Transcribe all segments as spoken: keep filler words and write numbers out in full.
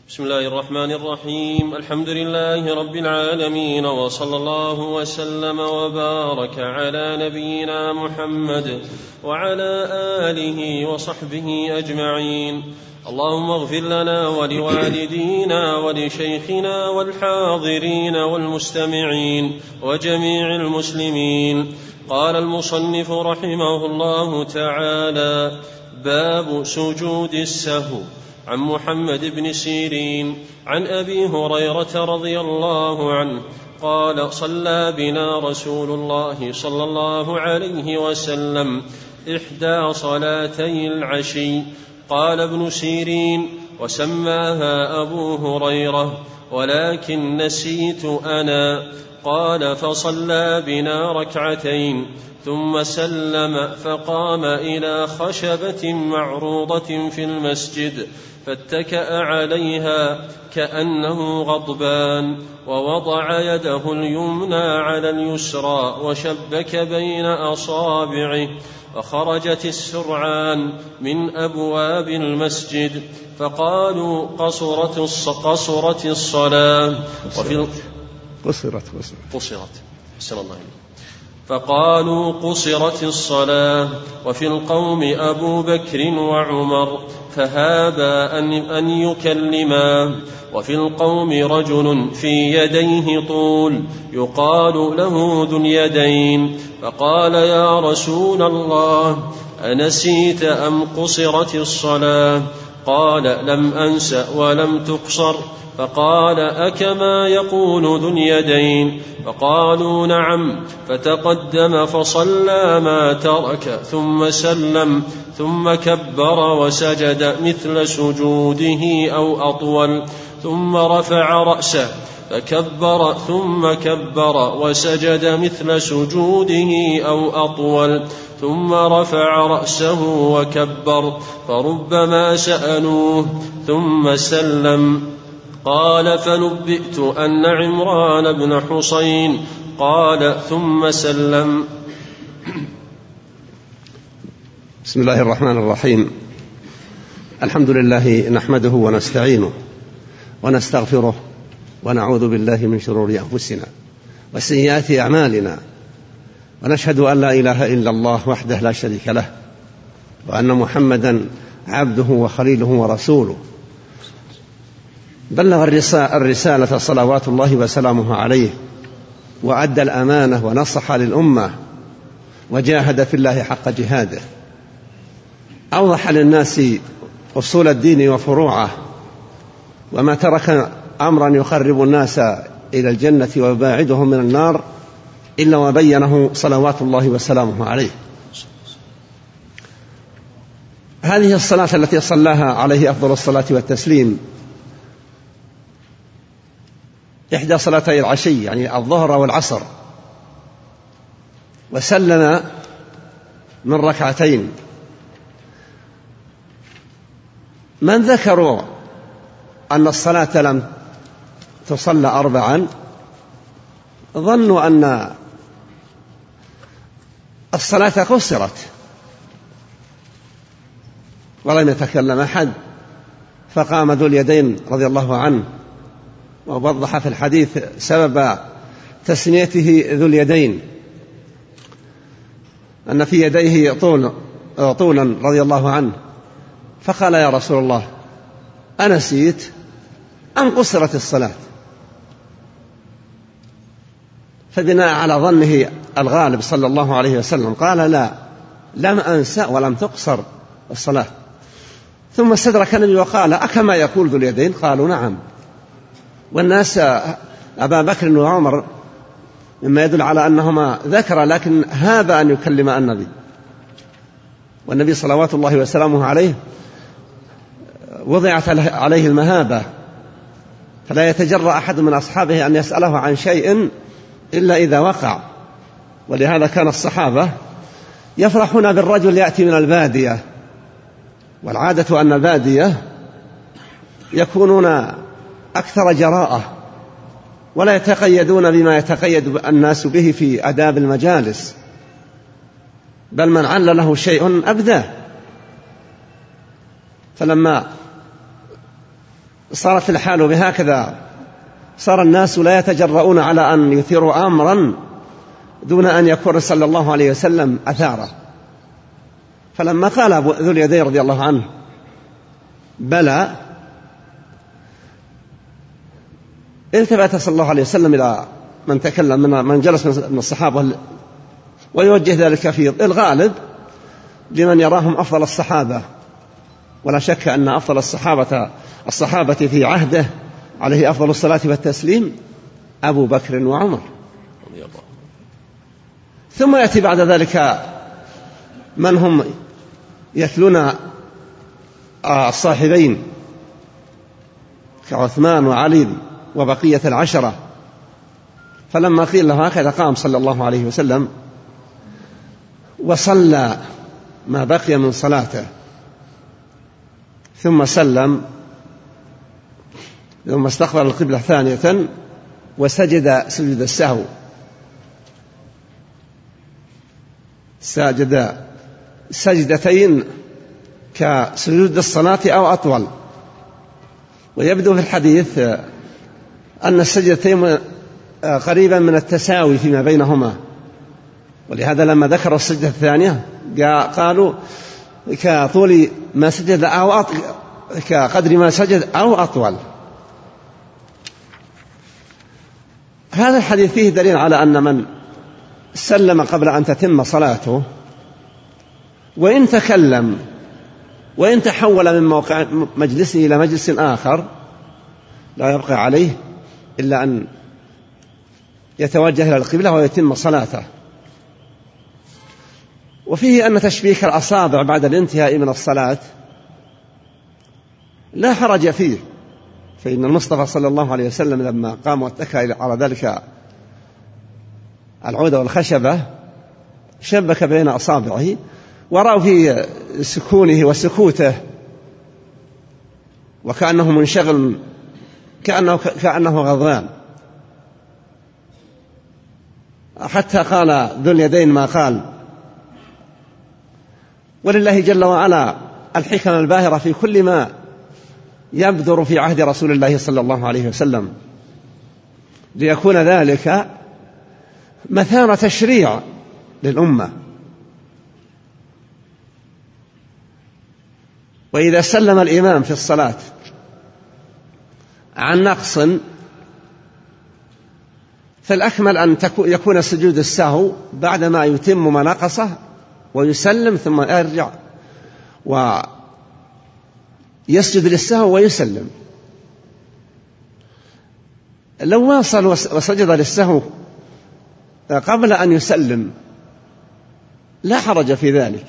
بسم الله الرحمن الرحيم. الحمد لله رب العالمين، وصلى الله وسلم وبارك على نبينا محمد وعلى آله وصحبه أجمعين. اللهم اغفر لنا ولوالدينا ولشيخنا والحاضرين والمستمعين وجميع المسلمين. قال المصنف رحمه الله تعالى: باب سجود السهو. عن محمد بن سيرين عن أبي هريرة رضي الله عنه قال: صلى بنا رسول الله صلى الله عليه وسلم إحدى صلاتي العشي. قال ابن سيرين: وسماها أبو هريرة ولكن نسيت أنا. قال: فصلى بنا ركعتين ثم سلم، فقام إلى خشبة معروضة في المسجد فاتكأ عليها كأنه غضبان، ووضع يده اليمنى على اليسرى وشبك بين أصابعه، وخرجت السرعان من أبواب المسجد فقالوا: قصرت قصرت الصلاة وفي قصرت قصرت أحسن الله عليك. فقالوا: قصرت الصلاة. وفي القوم أبو بكر وعمر فهابا أن يكلما. وفي القوم رجل في يديه طول يقال له ذو اليدين، فقال: يا رسول الله، أنسيت أم قصرت الصلاة؟ قال: لم أنس ولم تقصر. فقال: أكما يقول ذو اليدين؟ فقالوا: نعم. فتقدم فصلى ما ترك ثم سلم، ثم كبر وسجد مثل سجوده أو أطول، ثم رفع رأسه فكبر ثم كبر وسجد مثل سجوده أو أطول، ثم رفع رأسه وكبر، فربما سألوه ثم سلم. قال: فنبئت أن عمران بن حصين قال: ثم سلم. بسم الله الرحمن الرحيم. الحمد لله نحمده ونستعينه ونستغفره ونعوذ بالله من شرور أنفسنا وسيئات أعمالنا، ونشهد أن لا إله إلا الله وحده لا شريك له، وأن محمدا عبده وخليله ورسوله، بلغ الرسالة صلوات الله وسلامه عليه، وأدى الأمانة ونصح للأمة، وجاهد في الله حق جهاده، أوضح للناس أصول الدين وفروعه، وما ترك أمرا يقرب الناس إلى الجنة ويباعدهم من النار إلا وبينه صلوات الله وسلامه عليه. هذه الصلاة التي صلاها عليه أفضل الصلاة والتسليم إحدى صلاتي العشي، يعني الظهر والعصر، وسلم من ركعتين. من ذكروا أن الصلاة لم تصلى أربعا ظنوا أن الصلاة قصرت، ولم يتكلم أحد. فقام ذو اليدين رضي الله عنه ووضح في الحديث سبب تسميته ذو اليدين، أن في يديه طول طولا رضي الله عنه، فقال: يا رسول الله، أنسيت أم قصرت الصلاة؟ فبناء على ظنه الغالب صلى الله عليه وسلم قال: لا، لم أنسى ولم تقصر الصلاة. ثم استدرك النبي وقال: أكما يقول ذو اليدين؟ قالوا: نعم. والناس أبا بكر وعمر مما يدل على أنهما ذكر، لكن هاب أن يكلم النبي، والنبي صلوات الله وسلامه عليه وضعت عليه المهابة، فلا يتجرأ أحد من أصحابه أن يسأله عن شيء إلا إذا وقع. ولهذا كان الصحابة يفرحون بالرجل يأتي من البادية، والعادة أن البادية يكونون أكثر جراءة، ولا يتقيدون بما يتقيد الناس به في آداب المجالس، بل من عل له شيء أبداه. فلما صارت الحال بهكذا، صار الناس لا يتجرؤون على أن يثيروا أمرا دون أن يكون صلى الله عليه وسلم أثاره. فلما قال أبو ذو اليدين رضي الله عنه بلى، التفت صلى الله عليه وسلم إلى من تكلم من, من جلس من الصحابة ويوجه ذلك في الغالب لمن يراهم أفضل الصحابة، ولا شك أن أفضل الصحابة الصحابة في عهده عليه أفضل الصلاة والتسليم أبو بكر وعمر. ثم يأتي بعد ذلك من هم يتلون الصاحبين كعثمان وعلي وبقية العشرة. فلما قيل له هكذا قام صلى الله عليه وسلم وصلى ما بقي من صلاته، ثم سلم، ثم استقبل القبلة ثانية وسجد سجد السهو، سجد سجدتين كسجود الصلاة أو أطول. ويبدو في الحديث أن السجدتين قريبا من التساوي فيما بينهما، ولهذا لما ذكر السجدة الثانية قالوا كطول ما سجد أو أطول، كقدر ما سجد أو أطول. هذا الحديث فيه دليل على أن من سلم قبل أن تتم صلاته وإن تكلم وإن تحول من موقع مجلسه إلى مجلس آخر لا يبقى عليه إلا أن يتوجه إلى القبلة ويتم صلاته. وفيه أن تشبيك الأصابع بعد الانتهاء من الصلاة لا حرج فيه، فإن المصطفى صلى الله عليه وسلم لما قام واتكى على ذلك العود والخشبة شبك بين أصابعه، ورأوا في سكونه وسكوته وكأنه منشغل، كأنه, كأنه غضبان، حتى قال ذو اليدين ما قال. ولله جل وعلا الحكم الباهرة في كل ما يبدر في عهد رسول الله صلى الله عليه وسلم، ليكون ذلك مثار تشريع للأمة. وإذا سلم الإمام في الصلاة عن نقص فالأكمل أن يكون سجود السهو بعدما يتم ما نقصه ويسلم، ثم يرجع ويسجد للسهو ويسلم. لو واصل وسجد للسهو قبل أن يسلم لا حرج في ذلك،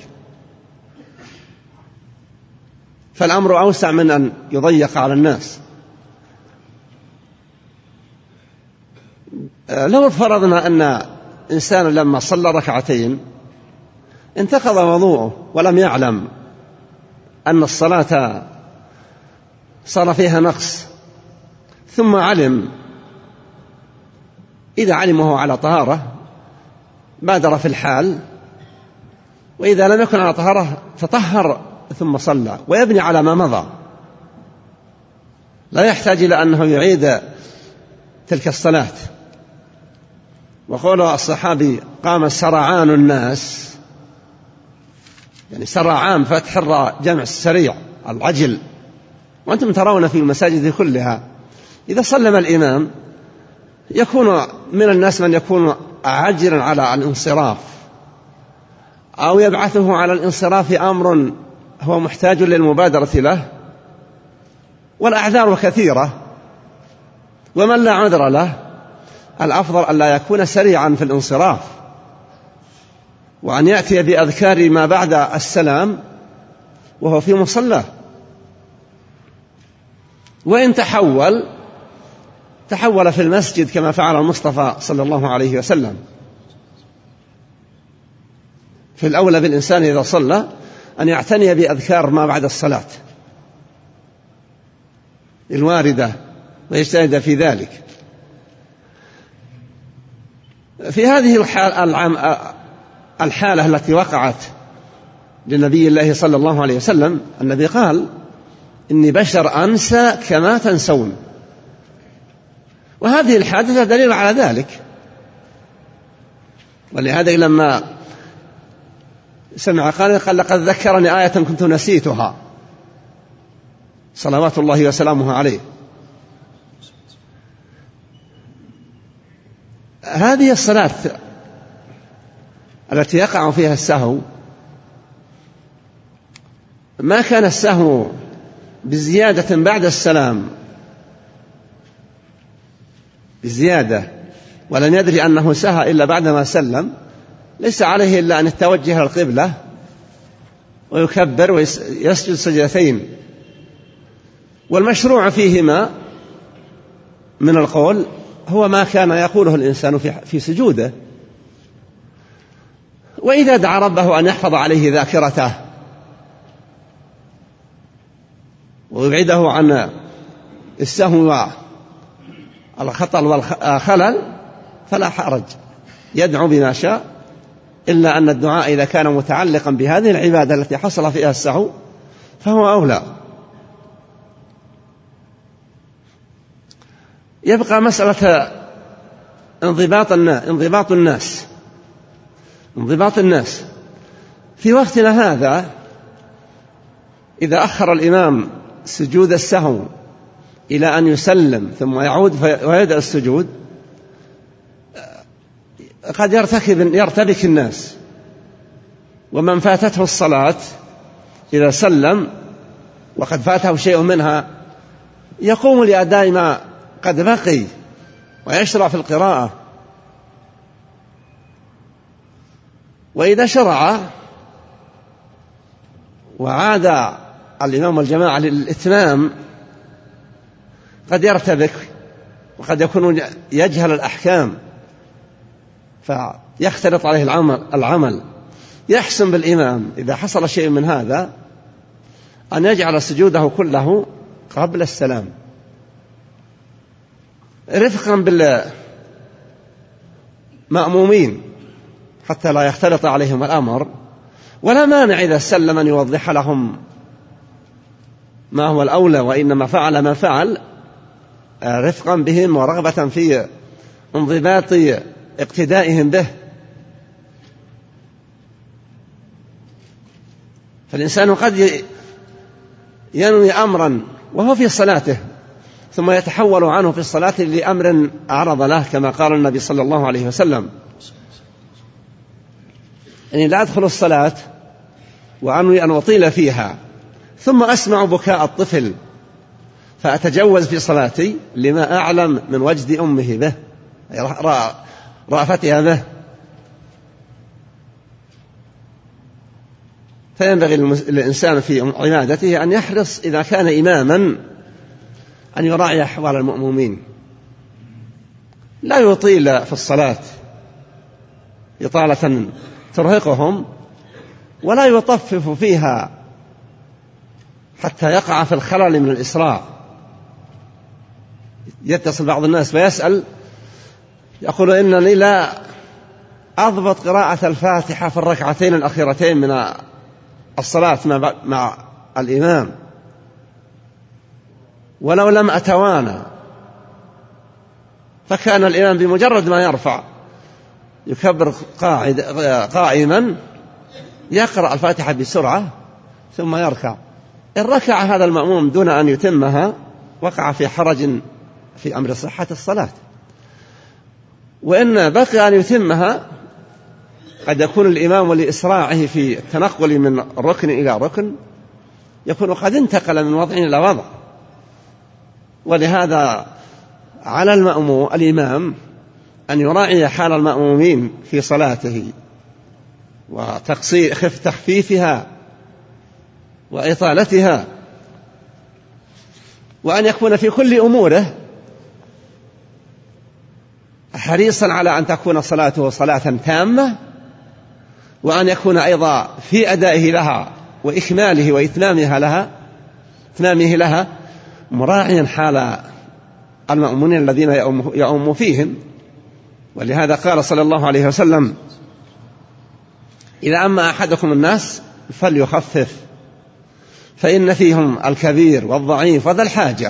فالأمر أوسع من أن يضيق على الناس. لو فرضنا أن إنسان لما صلى ركعتين انتقض وضوءه ولم يعلم أن الصلاة صار فيها نقص، ثم علم، إذا علم وهو على طهارة بادر في الحال، وإذا لم يكن على طهارة تطهر ثم صلى ويبني على ما مضى، لا يحتاج إلى أنه يعيد تلك الصلاة. وقول الصحابي قام سرعان الناس، يعني سرعان فتح الراء جمع السريع العجل. وأنتم ترون في المساجد كلها إذا سلم الإمام يكون من الناس من يكون عاجلا على الانصراف، أو يبعثه على الانصراف أمر هو محتاج للمبادرة له، والأعذار كثيرة. ومن لا عذر له الأفضل أن لا يكون سريعا في الانصراف، وأن يأتي بأذكار ما بعد السلام وهو في مصلاه. وإن تحول تحول في المسجد كما فعل المصطفى صلى الله عليه وسلم. في الأولى بالإنسان إذا صلى أن يعتني بأذكار ما بعد الصلاة الواردة ويجتهد في ذلك. في هذه الحالة التي وقعت لنبي الله صلى الله عليه وسلم النبي قال إني بشر أنسى كما تنسون. وهذه الحادثة دليل على ذلك. ولهذا لما سمع قال قال لقد ذكرني آية كنت نسيتها صلوات الله وسلامه عليه. هذه الصلاة التي يقع فيها السهو ما كان السهو بزيادة بعد السلام بزيادة ولم يدري أنه سهى إلا بعدما سلم، ليس عليه إلا أن يتوجه القبلة ويكبر ويسجد سجدتين. والمشروع فيهما من القول هو ما كان يقوله الإنسان في سجوده، وإذا دعا ربه أن يحفظ عليه ذاكرته ويبعده عن السهو والخطأ والخلل فلا حرج، يدعو بما شاء، إلا أن الدعاء إذا كان متعلقا بهذه العبادة التي حصل فيها السهو فهو أولى. يبقى مسألة انضباط انضباط الناس انضباط الناس في وقتنا هذا. إذا أخر الإمام سجود السهو إلى أن يسلم ثم يعود ويبدأ السجود قد يرتكب يرتبك الناس، ومن فاتته الصلاة إذا سلم وقد فاته شيء منها يقوم لأداء ما قد بقي ويشرع في القراءة. وإذا شرع وعاد الإمام والجماعة للإتمام قد يرتبك وقد يكون يجهل الأحكام فيختلط عليه العمل, العمل يحسن بالإمام إذا حصل شيء من هذا أن يجعل سجوده كله قبل السلام رفقا بالمأمومين حتى لا يختلط عليهم الأمر. ولا مانع إذا سلم أن يوضح لهم ما هو الأولى، وإنما فعل ما فعل رفقا بهم ورغبة في انضباط اقتدائهم به. فالإنسان قد ينوي أمرا وهو في صلاته ثم يتحول عنه في الصلاة لأمر أعرض له، كما قال النبي صلى الله عليه وسلم: أني لا أدخل الصلاة وأنوي أن أطيل فيها ثم أسمع بكاء الطفل فأتجوز في صلاتي لما أعلم من وجد أمه به، رأفتها به. فينبغي الإنسان في عبادته أن يحرص إذا كان إماما أن يراعي أحوال المأمومين، لا يطيل في الصلاة إطالة ترهقهم، ولا يطفف فيها حتى يقع في الخلل من الإسراع. يتصل بعض الناس ويسأل يقول: إنني لا أضبط قراءة الفاتحة في الركعتين الأخيرتين من الصلاة مع الإمام، ولو لم أتوانى. فكان الإمام بمجرد ما يرفع يكبر قاعد قائما يقرأ الفاتحة بسرعة ثم يركع. إن ركع هذا المأموم دون أن يتمها وقع في حرج في أمر صحة الصلاة، وإن بقي أن يتمها قد يكون الإمام لإسراعه في التنقل من ركن إلى ركن يكون قد انتقل من وضع إلى وضع. ولهذا على المأموم الإمام أن يراعي حال المأمومين في صلاته وتقصير تخفيفها وإطالتها، وأن يكون في كل أموره حريصا على أن تكون صلاته صلاة تامة، وأن يكون أيضا في أدائه لها وإكماله وإتمامها لها إتمامه لها مراعيا حال المأمونين الذين يؤم فيهم. ولهذا قال صلى الله عليه وسلم: إذا أما أحدكم الناس فليخفف، فإن فيهم الكبير والضعيف وذا الحاجة،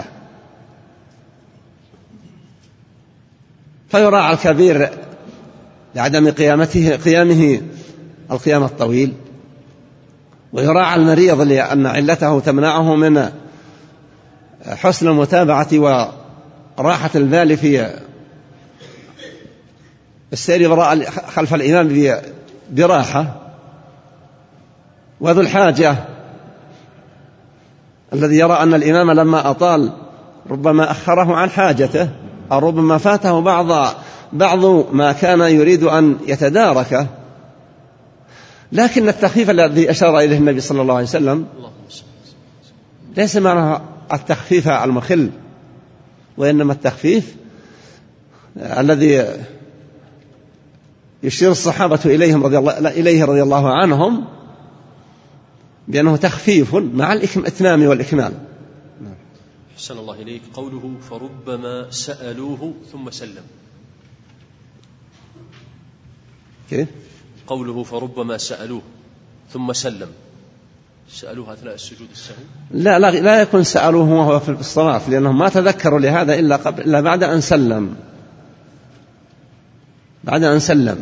فيراعى الكبير لعدم قيامته قيامه القيام الطويل، ويراعى المريض لأن علته تمنعه من حسن المتابعة وراحة البال في السير وراء خلف الإمام براحة، وذو الحاجة الذي يرى أن الإمام لما أطال ربما أخره عن حاجته أو ربما فاته بعض بعض ما كان يريد أن يتداركه. لكن التخفيف الذي أشار إليه النبي صلى الله عليه وسلم ليس معنى التخفيف المخل، وإنما التخفيف الذي يشير الصحابة إليهم رضي الله إليه رضي الله عنهم بأنه تخفيف مع الإتمام والإكمال. أحسن الله إليك. قوله فربما سألوه ثم سلم، كيف؟ قوله فربما سألوه ثم سلم، سألوه أثناء السجود السهو؟ لا لا لا يكون سألوه وهو في الصلاة، لأنهم ما تذكروا لهذا إلا قبل إلا بعد أن سلم بعد أن سلم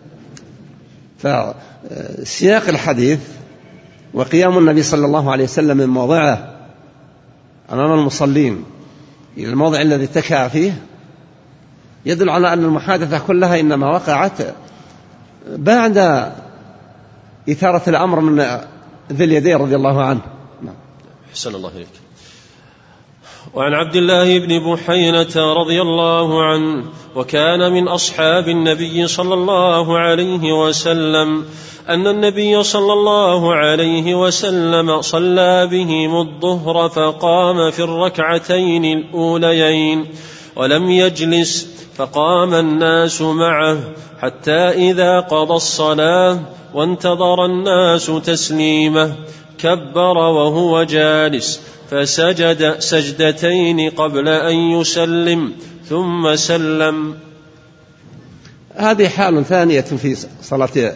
فسياق الحديث وقيام النبي صلى الله عليه وسلم من موضعه أمام المصلين إلى الموضع الذي اتكأ فيه يدل على أن المحادثة كلها إنما وقعت بعد إثارة الأمر من ذي اليدين رضي الله عنه. أحسن الله إليك. وعن عبد الله بن بحينة رضي الله عنه وكان من أصحاب النبي صلى الله عليه وسلم أن النبي صلى الله عليه وسلم صلى بهم الظهر فقام في الركعتين الأوليين ولم يجلس، فقام الناس معه حتى إذا قضى الصلاة وانتظر الناس تسليمه كبر وهو جالس فسجد سجدتين قبل أن يسلم ثم سلم. هذه حال ثانية في صلاة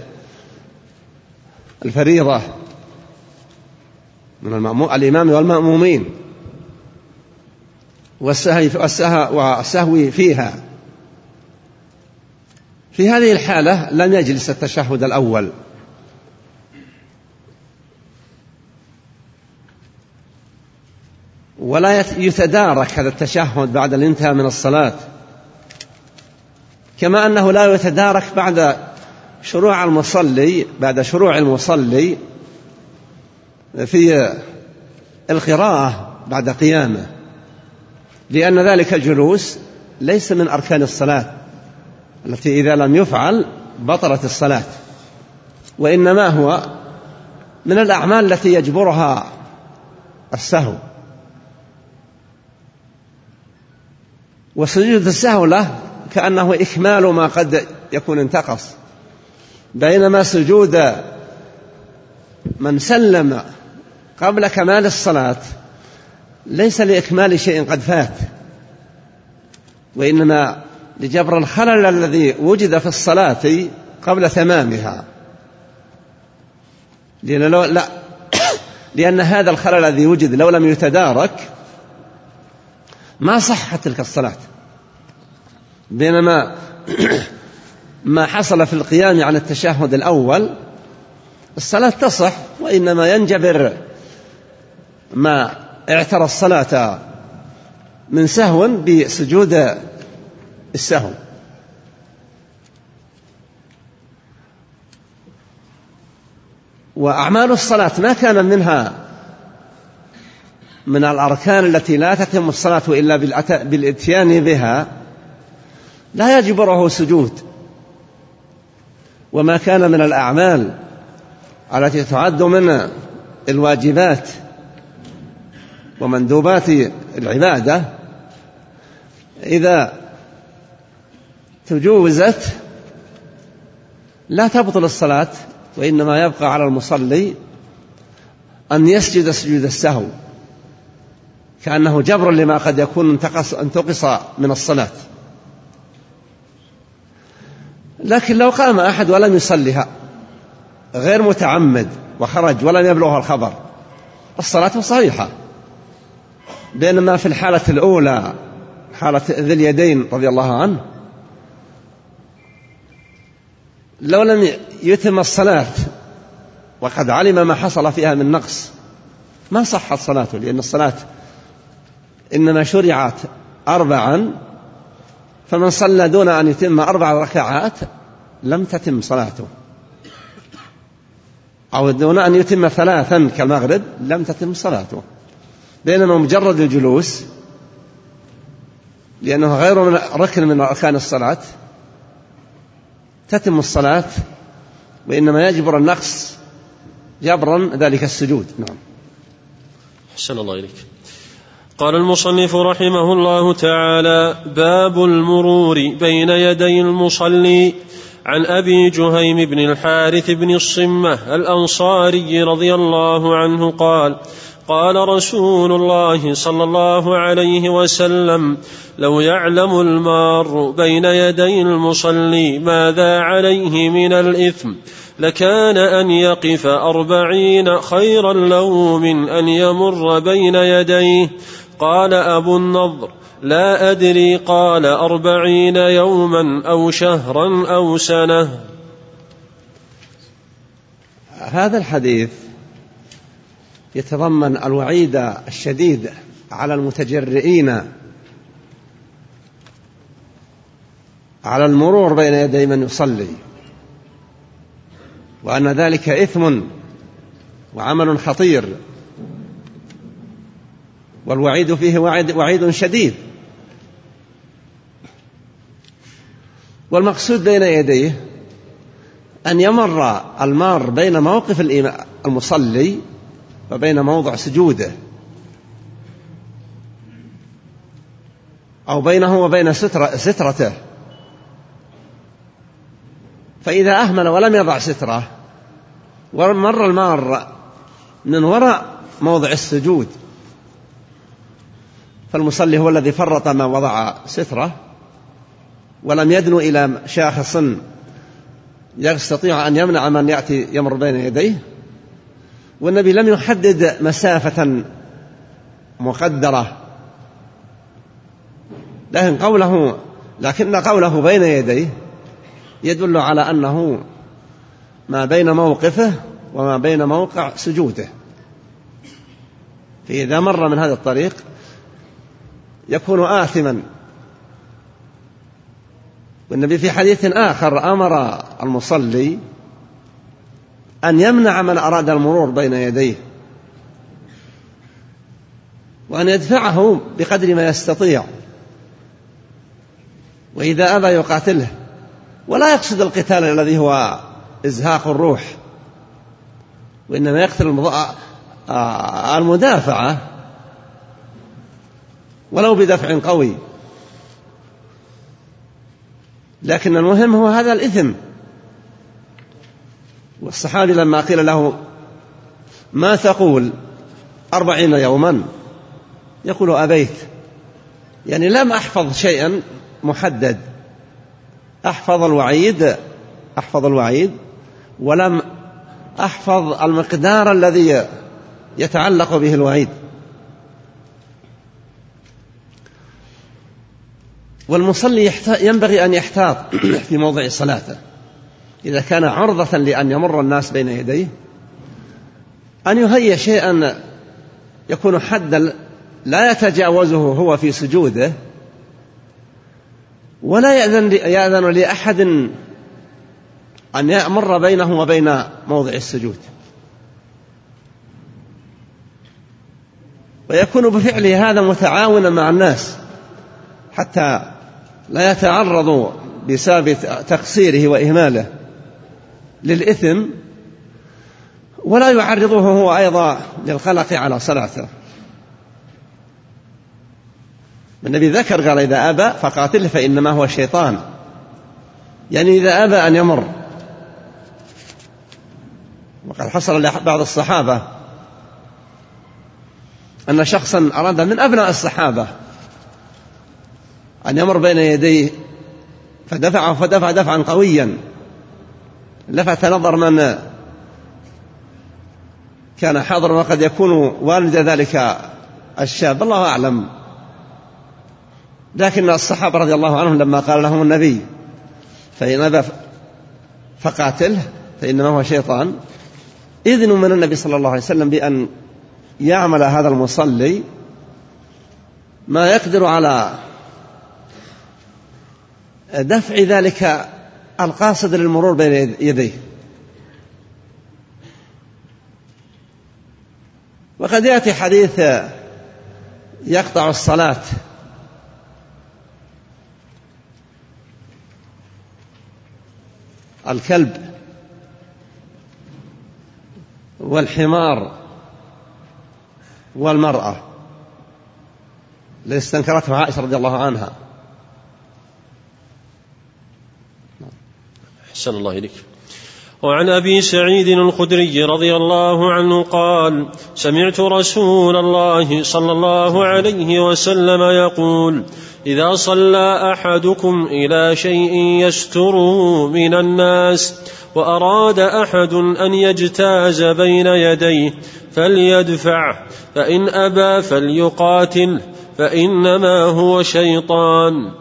الفريضة من الإمام والمأمومين والسهو فيها. في هذه الحالة لم يجلس التشهد الأول، ولا يتدارك هذا التشهد بعد الانتهاء من الصلاة، كما أنه لا يتدارك بعد شروع المصلي بعد شروع المصلي في القراءة بعد قيامه، لأن ذلك الجلوس ليس من أركان الصلاة التي إذا لم يفعل بطلت الصلاة، وإنما هو من الأعمال التي يجبرها السهو. وسجود السهو له كأنه إكمال ما قد يكون انتقص، بينما سجود من سلم قبل كمال الصلاة ليس لإكمال شيء قد فات، وإنما لجبر الخلل الذي وجد في الصلاة قبل تمامها، لأن, لو لا لأن هذا الخلل الذي وجد لو لم يتدارك ما صحت تلك الصلاة، بينما ما حصل في القيام عن التشهد الأول الصلاة تصح، وإنما ينجبر ما اعترى الصلاة من سهو بسجود السهو. وأعمال الصلاة ما كان منها من الأركان التي لا تتم الصلاة إلا بالإتيان بها لا يجبره سجود، وما كان من الأعمال التي تعد من الواجبات ومندوبات العبادة إذا تجوزت لا تبطل الصلاة، وإنما يبقى على المصلي أن يسجد سجود السهو كأنه جبر لما قد يكون انتقص من الصلاة. لكن لو قام أحد ولم يصلها غير متعمد وخرج ولم يبلغه الخبر الصلاة صحيحة. بينما في الحالة الأولى حالة ذي اليدين رضي الله عنه لو لم يتم الصلاة وقد علم ما حصل فيها من نقص ما صحت صلاته، لأن الصلاة إنما شرعت أربعا، فمن صلى دون أن يتم أربع ركعات لم تتم صلاته، أو دون أن يتم ثلاثا كالمغرب لم تتم صلاته. بينما مجرد الجلوس لأنه غير من ركن من أركان الصلاة تتم الصلاة، وإنما يجبر النقص جبرا ذلك السجود. نعم. أحسن الله إليك. قال المصنف رحمه الله تعالى: باب المرور بين يدي المصلي. عن أبي جهيم بن الحارث بن الصمة الأنصاري رضي الله عنه قال: قال رسول الله صلى الله عليه وسلم: لو يعلم المار بين يدي المصلي ماذا عليه من الإثم لكان أن يقف أربعين خيرا له من أن يمر بين يديه. قال أبو النضر: لا أدري، قال أربعين يوما أو شهرا أو سنة. هذا الحديث يتضمن الوعيد الشديد على المتجرئين على المرور بين يدي من يصلي، وأن ذلك إثم وعمل خطير، والوعيد فيه وعيد, وعيد شديد. والمقصود بين يديه أن يمر المار بين موقف المصلي وبين موضع سجوده، أو بينه وبين سترة سترته، فإذا أهمل ولم يضع سترة ومر المار من وراء موضع السجود، فالمصلي هو الذي فرط ما وضع سترة ولم يدنو إلى شاخص يستطيع أن يمنع من يأتي يمر بين يديه. والنبي لم يحدد مسافة مقدرة، لكن قوله لكن قوله بين يديه يدل على أنه ما بين موقفه وما بين موقع سجوده. فإذا مر من هذا الطريق يكون آثما. والنبي في حديث آخر أمر المصلي أن يمنع من أراد المرور بين يديه، وأن يدفعه بقدر ما يستطيع، وإذا أبى يقاتله، ولا يقصد القتال الذي هو إزهاق الروح، وإنما يقتل المدافعة ولو بدفع قوي. لكن المهم هو هذا الإثم. والصحابي لما قيل له: ما تقول أربعين يوما؟ يقول: أبيت، يعني لم أحفظ شيئا محدد، أحفظ الوعيد أحفظ الوعيد ولم أحفظ المقدار الذي يتعلق به الوعيد. والمصلي ينبغي أن يحتاط في موضع صلاته إذا كان عرضة لأن يمر الناس بين يديه، أن يهيئ شيئا يكون حدا لا يتجاوزه هو في سجوده، ولا يأذن يأذن لأحد أن يمر بينه وبين موضع السجود، ويكون بفعله هذا متعاونا مع الناس حتى لا يتعرض بسبب تقصيره وإهماله للإثم، ولا يعرضه هو أيضا للقلق على صلاته. النبي ذكر قال: إذا أبى فقاتله فإنما هو الشيطان، يعني إذا أبى أن يمر. وقد حصل لبعض الصحابة أن شخصا أراد من أبناء الصحابة أن يمر بين يديه فدفعه فدفع دفعا قويا، لفت نظر من كان حاضرا وقد يكون والد ذلك الشاب، الله أعلم. لكن الصحابة رضي الله عنهم لما قال لهم النبي فإن أبى فقاتله فإنما هو شيطان، إذن من النبي صلى الله عليه وسلم بأن يعمل هذا المصلي ما يقدر على دفع ذلك القاصد للمرور بين يديه. وقد يأتي حديث يقطع الصلاة الكلب والحمار والمرأة التي استنكرته عائشة رضي الله عنها. أحسن الله إليك. وعن أبي سعيد الخدري رضي الله عنه قال: سمعت رسول الله صلى الله عليه وسلم يقول: إذا صلى أحدكم إلى شيء يستره من الناس وأراد أحد أن يجتاز بين يديه فليدفع، فإن أبى فليقاتل، فإنما هو شيطان.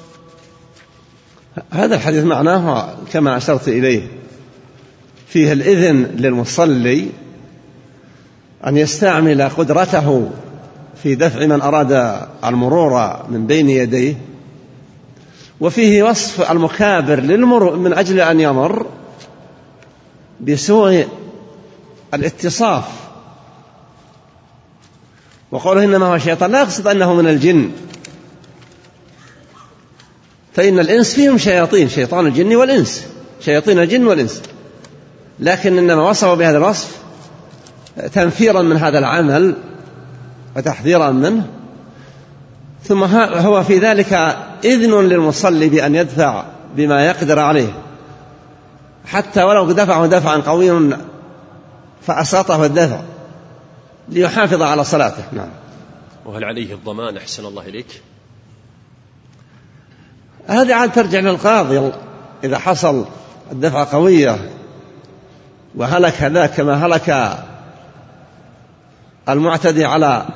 هذا الحديث معناه كما أشرت إليه، فيه الإذن للمصلي أن يستعمل قدرته في دفع من أراد المرور من بين يديه، وفيه وصف المكابر للمرور من أجل أن يمر بسوء الاتصاف. وقوله إنما هو شيطان لا يقصد أنه من الجن، فإن الإنس فيهم شياطين، شيطان الجن والإنس، شياطين الجن والإنس، لكن إنما وصفوا بهذا الوصف تنفيرا من هذا العمل وتحذيرا منه. ثم هو في ذلك إذن للمصلي بأن يدفع بما يقدر عليه، حتى ولو دفعه دفعا قويا فأسقطه الدفع ليحافظ على صلاته. نعم. وهل عليه الضمان؟ أحسن الله إليك. هذه عاد ترجع للقاضي، إذا حصل الدفعة قوية وهلك ذاك كما هلك المعتدي على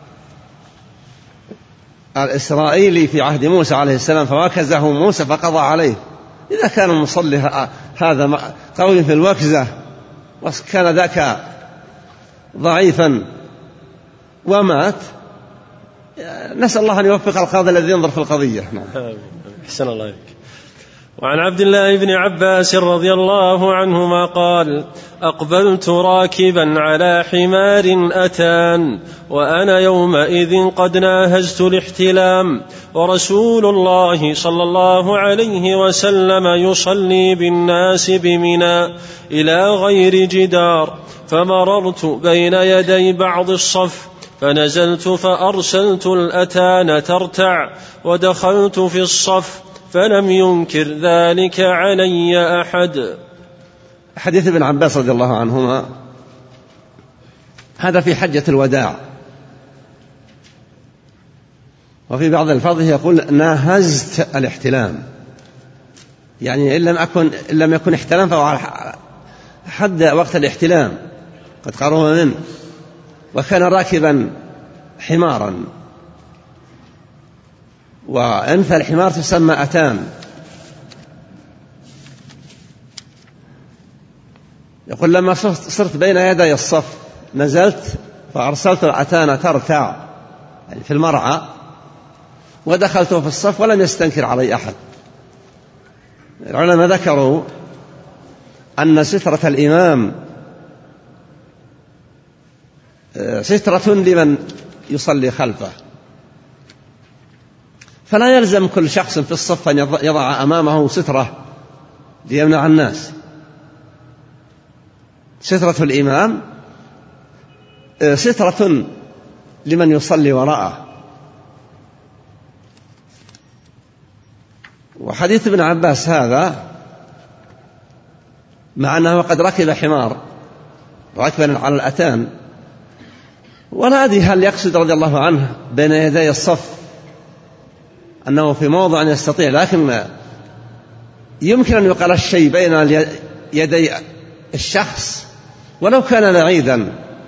الإسرائيلي في عهد موسى عليه السلام فوكزه موسى فقضى عليه. إذا كان المصلي هذا قوي في الوكزة وكان ذاك ضعيفا ومات، نسأل الله أن يوفق القاضي الذي ينظر في القضية. نعم. أحسن الله إليك. وعن عبد الله بن عباس رضي الله عنهما قال: أقبلت راكبا على حمار أتان وأنا يومئذ قد ناهزت الاحتلام، ورسول الله صلى الله عليه وسلم يصلي بالناس بمنى إلى غير جدار، فمررت بين يدي بعض الصف فنزلت فأرسلت الأتان ترتع ودخلت في الصف فلم ينكر ذلك علي أحد. حديث ابن عباس رضي الله عنهما هذا في حجة الوداع، وفي بعض الفاظه يقول ناهزت الاحتلام، يعني إن لم أكن إن لم يكن احتلام فهو على حد وقت الاحتلام قد قرب منه، وكان راكبا حمارا، وأنثى الحمار تسمى أتان. يقول لما صرت بين يدي الصف نزلت فأرسلت الأتان ترتع يعني في المرعى ودخلت في الصف ولم يستنكر علي أحد. العلماء ذكروا أن سترة الإمام سترة لمن يصلي خلفه، فلا يلزم كل شخص في الصف أن يضع أمامه سترة ليمنع الناس. سترة الإمام سترة لمن يصلي وراءه. وحديث ابن عباس هذا مع أنه قد ركب حمار راكبا على الأتان، ولا أدري هل يقصد رضي الله عنه بين يدي الصف أنه في موضع يستطيع، لكن يمكن أن يقال الشيء بين يدي الشخص ولو كان بعيدا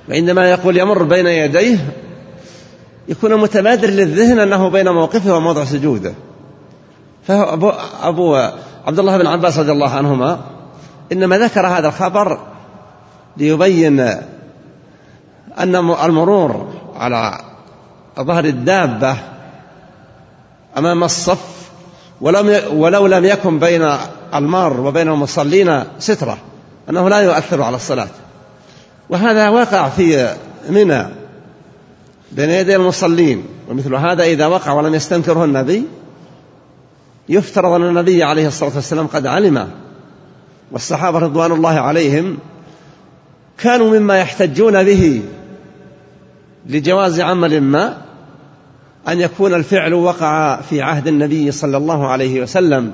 وعندما يقول يمر بين يديه يكون متبادر للذهن أنه بين موقفه وموضع سجوده. فأبو أبو عبد الله بن عباس رضي الله عنهما إنما ذكر هذا الخبر ليبين أن المرور على ظهر الدابة أمام الصف ولو لم يكن بين المار وبين المصلين سترة أنه لا يؤثر على الصلاة. وهذا وقع في منى بين يدي المصلين، ومثل هذا إذا وقع ولم يستنكره النبي يفترض أن النبي عليه الصلاة والسلام قد علم. والصحابة رضوان الله عليهم كانوا مما يحتجون به لجواز عمل ما أن يكون الفعل وقع في عهد النبي صلى الله عليه وسلم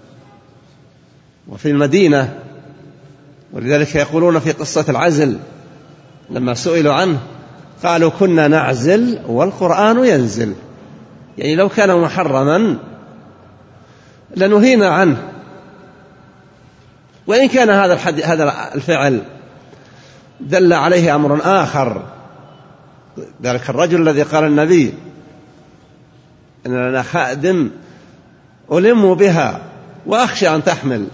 وفي المدينة. ولذلك يقولون في قصة العزل لما سئلوا عنه قالوا كنا نعزل والقرآن ينزل، يعني لو كان محرما لنهينا عنه. وإن كان هذا هذا الفعل دل عليه أمر آخر، ذلك الرجل الذي قال النبي إن لنا خادم ألم بها وأخشى أن تحمل،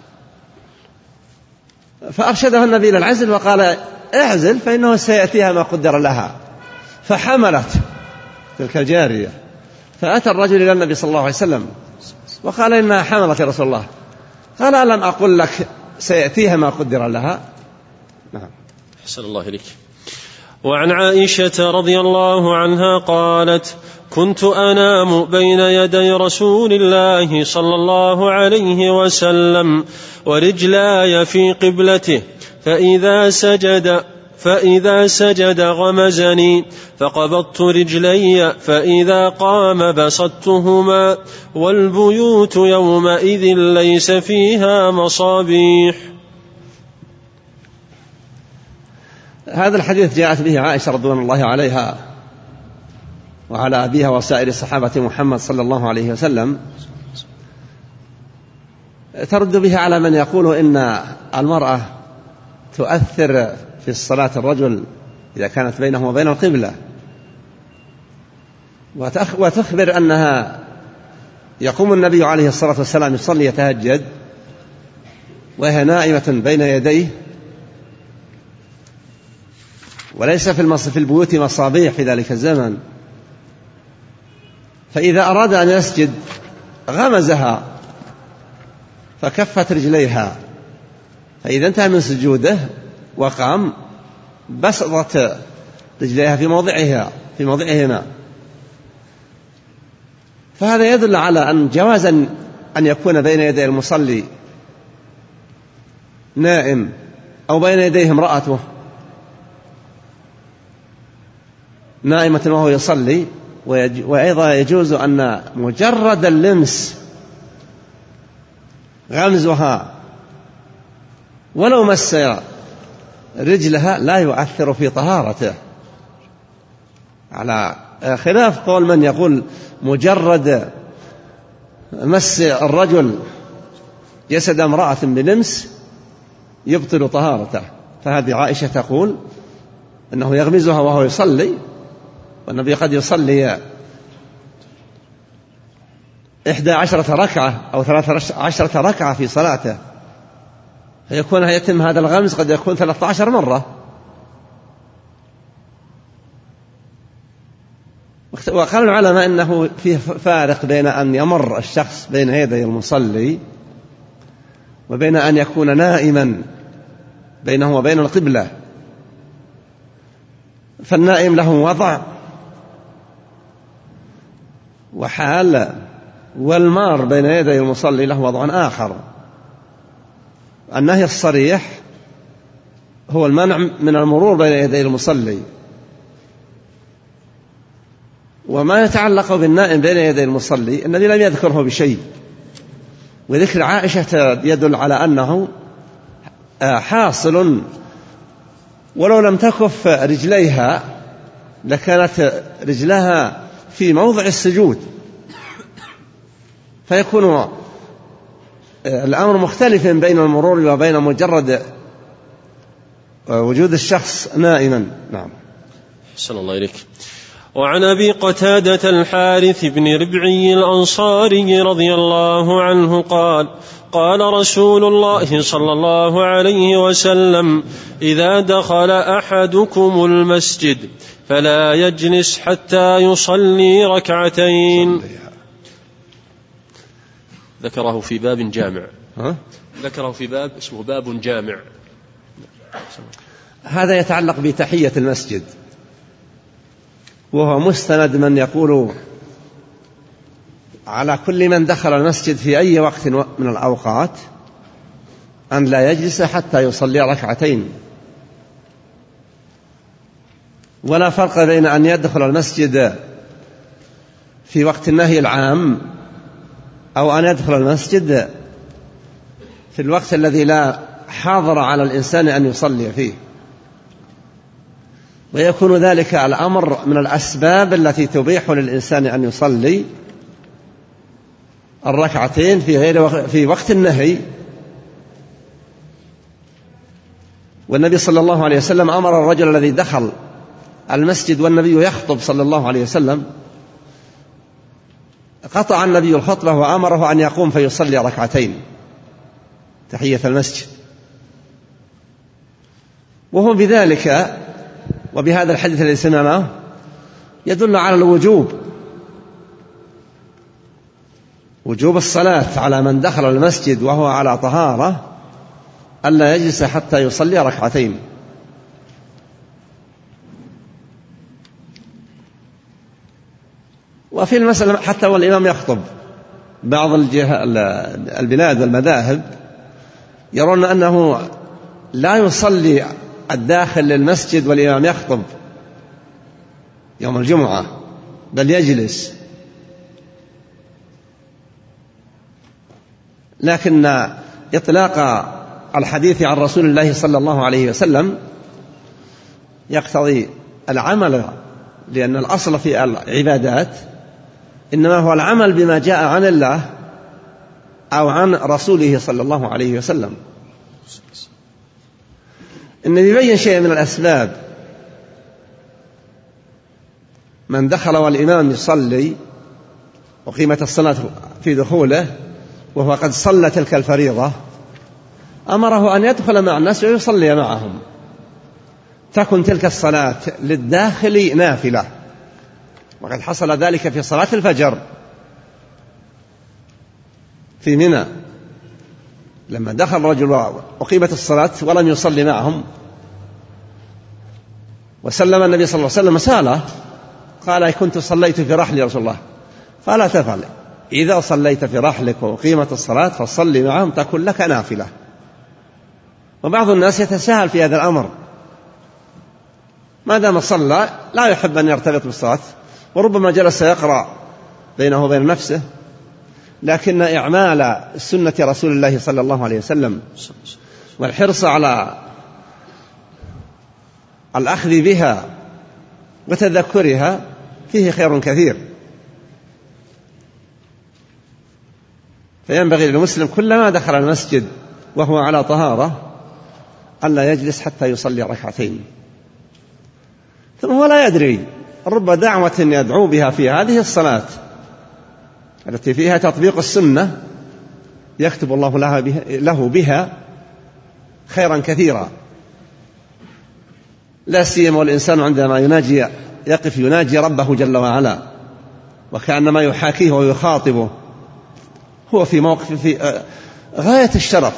فأرشده النبي إلى العزل وقال اعزل فإنه سيأتيها ما قدر لها، فحملت تلك الجارية. فأتى الرجل إلى النبي صلى الله عليه وسلم وقال إنها حملت يا رسول الله. قال ألم أقل لك سيأتيها ما قدر لها؟ نعم. أحسن الله إليك. وعن عائشة رضي الله عنها قالت كنت أنام بين يدي رسول الله صلى الله عليه وسلم ورجلاي في قبلته، فإذا سجد فإذا سجد غمزني فقبضت رجلي، فإذا قام بسطتهما، والبيوت يومئذ ليس فيها مصابيح. هذا الحديث جاءت به عائشة رضوان الله عليها وعلى أبيها وسائر صحابة محمد صلى الله عليه وسلم، ترد به على من يقول إن المرأة تؤثر في الصلاة الرجل إذا كانت بينه وبين القبلة، وتخبر أنها يقوم النبي عليه الصلاة والسلام يصلي يتهجد وهي نائمة بين يديه، وليس في البيوت مصابيح في ذلك الزمن، فإذا أراد أن يسجد غمزها فكفت رجليها، فإذا انتهى من سجوده وقام بسطت رجليها في موضعها في موضعهما. فهذا يدل على أن جواز أن يكون بين يدي المصلي نائم أو بين يديه امرأته نائمة وهو يصلي. وأيضا يجوز أن مجرد اللمس غمزها ولو مس رجلها لا يؤثر في طهارته، على خلاف قول من يقول مجرد مس الرجل جسد امرأة بلمس يبطل طهارته. فهذه عائشة تقول أنه يغمزها وهو يصلي، والنبي قد يصلي إحدى عشرة ركعة أو ثلاث عشرة ركعة في صلاته، فيكون يتم هذا الغمز قد يكون ثلاثة عشر مرة. وقال العلماء أنه فيه فارق بين أن يمر الشخص بين يدي المصلي وبين أن يكون نائما بينه وبين القبلة. فالنائم له وضع وحال، والمار بين يدي المصلي له وضع آخر. النهي الصريح هو المنع من المرور بين يدي المصلي، وما يتعلق بالنائم بين يدي المصلي الذي لم يذكره بشيء. وذكر عائشة يدل على أنه حاصل، ولو لم تكف رجليها لكانت رجلها في موضع السجود، فيكون الأمر مختلف بين المرور وبين مجرد وجود الشخص نائما. نعم. أحسن الله إليك. وعن أبي قتادة الحارث بن ربعي الأنصاري رضي الله عنه قال قال رسول الله صلى الله عليه وسلم إذا دخل أحدكم المسجد فلا يجلس حتى يصلي ركعتين. ذكره في باب جامع. ها؟ ذكره في باب اسمه باب جامع. هذا يتعلق بتحية المسجد، وهو مستند من يقول على كل من دخل المسجد في أي وقت من الأوقات أن لا يجلس حتى يصلي ركعتين، ولا فرق بين أن يدخل المسجد في وقت النهي العام أو أن يدخل المسجد في الوقت الذي لا حاضر على الإنسان أن يصلي فيه، ويكون ذلك الأمر من الأسباب التي تبيح للإنسان أن يصلي الركعتين في غير وق... في وقت النهي. والنبي صلى الله عليه وسلم أمر الرجل الذي دخل المسجد والنبي يخطب صلى الله عليه وسلم، قطع النبي الخطبة وأمره أن يقوم فيصلي ركعتين تحية المسجد، وهو بذلك وبهذا الحديث الذي سمعناه يدل على الوجوب، وجوب الصلاة على من دخل المسجد وهو على طهارة ألا يجلس حتى يصلي ركعتين. وفي المسألة حتى والإمام يخطب، بعض البلاد والمذاهب يرون أنه لا يصلي الداخل للمسجد والإمام يخطب يوم الجمعة، بل يجلس. لكن إطلاق الحديث عن رسول الله صلى الله عليه وسلم يقتضي العمل، لأن الأصل في العبادات إنما هو العمل بما جاء عن الله أو عن رسوله صلى الله عليه وسلم. إنه يبين شيء من الأسباب، من دخل والإمام يصلي وقيمة الصلاة في دخوله وهو قد صلى تلك الفريضة، أمره أن يدخل مع الناس ويصلي معهم، تكن تلك الصلاة للداخل نافلة، وقد حصل ذلك في صلاة الفجر في منى لما دخل رجل وقيمة الصلاة ولم يصلي معهم، وسلم النبي صلى الله عليه وسلم ساله قال كنت صليت في رحلي يا رسول الله، فلا تفعل، إذا صليت في رحلك وقيمة الصلاة فصلي معهم تكن لك نافلة. وبعض الناس يتساهل في هذا الأمر، ما دام صلى لا يحب أن يرتبط بالصلاة، وربما جلس يقرأ بينه وبين نفسه، لكن إعمال سنة رسول الله صلى الله عليه وسلم والحرص على الأخذ بها وتذكرها فيه خير كثير. فينبغي للمسلم كلما دخل المسجد وهو على طهارة ألا يجلس حتى يصلي ركعتين. ثم هو لا يدري، رب دعوة يدعو بها في هذه الصلاة التي فيها تطبيق السنة يكتب الله لها بها له بها خيرا كثيرا، لا سيما والإنسان عندما يناجي يقف يناجي ربه جل وعلا وكأنما يحاكيه ويخاطبه، هو في موقف في غاية الشرف.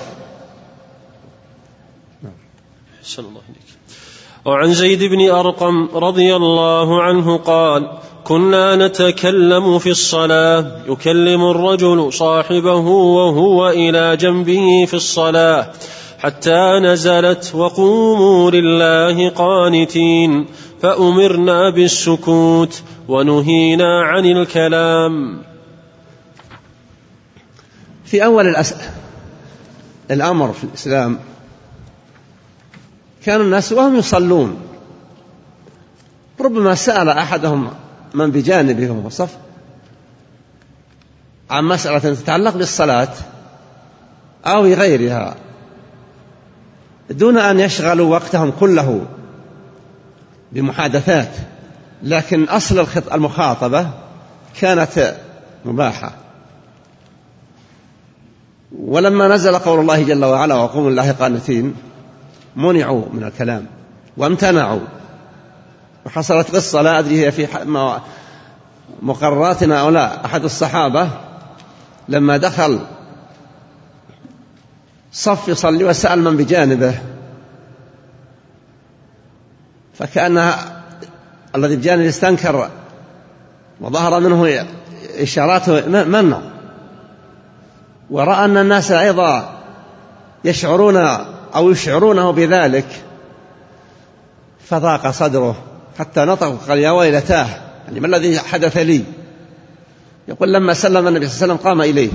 صلى الله عليه وسلم. وعن زيد بن أرقم رضي الله عنه قال كنا نتكلم في الصلاة يكلم الرجل صاحبه وهو إلى جنبه في الصلاة حتى نزلت وقوموا لله قانتين، فأمرنا بالسكوت ونهينا عن الكلام. في أول الأس... الأمر في الإسلام كان الناس وهم يصلون ربما سأل أحدهم من بجانبهم وصف عن مسألة تتعلق بالصلاة أو غيرها، دون أن يشغلوا وقتهم كله بمحادثات، لكن أصل المخاطبة كانت مباحة. ولما نزل قول الله جل وعلا وقوموا لله قانتين منعوا من الكلام وامتنعوا. وحصلت قصة لا أدري هي في مقرراتنا أو لا، أحد الصحابة لما دخل صف يصلي وسأل من بجانبه، فكأن الذي بجانبه استنكر وظهر منه إشارات منع، ورأى أن الناس أيضا يشعرون أو يشعرونه بذلك فضاق صدره حتى نطق قال يا ويلتاه، يعني ما الذي حدث لي؟ يقول لما سلم النبي صلى الله عليه وسلم قام إليه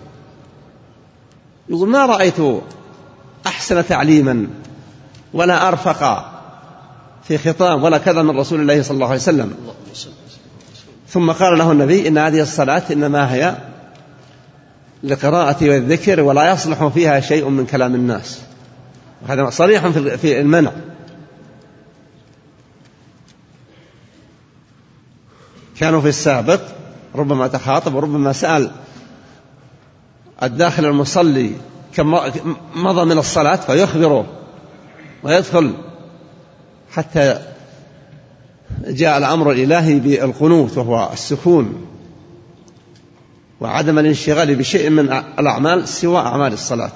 يقول ما رأيت أحسن تعليما ولا أرفق في خطاب ولا كذا من رسول الله صلى الله عليه وسلم. ثم قال له النبي إن هذه الصلاة إنما هي لقراءة والذكر ولا يصلح فيها شيء من كلام الناس. هذا صريح في المنع. كانوا في السابق ربما تخاطب وربما سأل الداخل المصلي كم مضى من الصلاة فيخبره ويدخل، حتى جاء الأمر الإلهي بالقنوت وهو السكون وعدم الانشغال بشيء من الأعمال سوى أعمال الصلاة.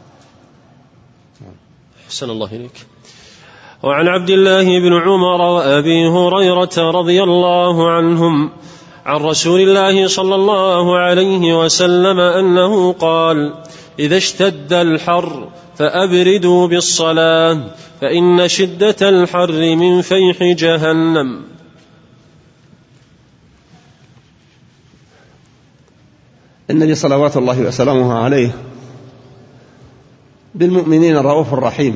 أحسن الله إليك. وعن عبد الله بن عمر وأبي هريرة رضي الله عنهم عن رسول الله صلى الله عليه وسلم أنه قال إذا اشتد الحر فأبردوا بالصلاة فإن شدة الحر من فيح جهنم. النبي صلوات الله وسلامه عليه بالمؤمنين الرؤوف الرحيم،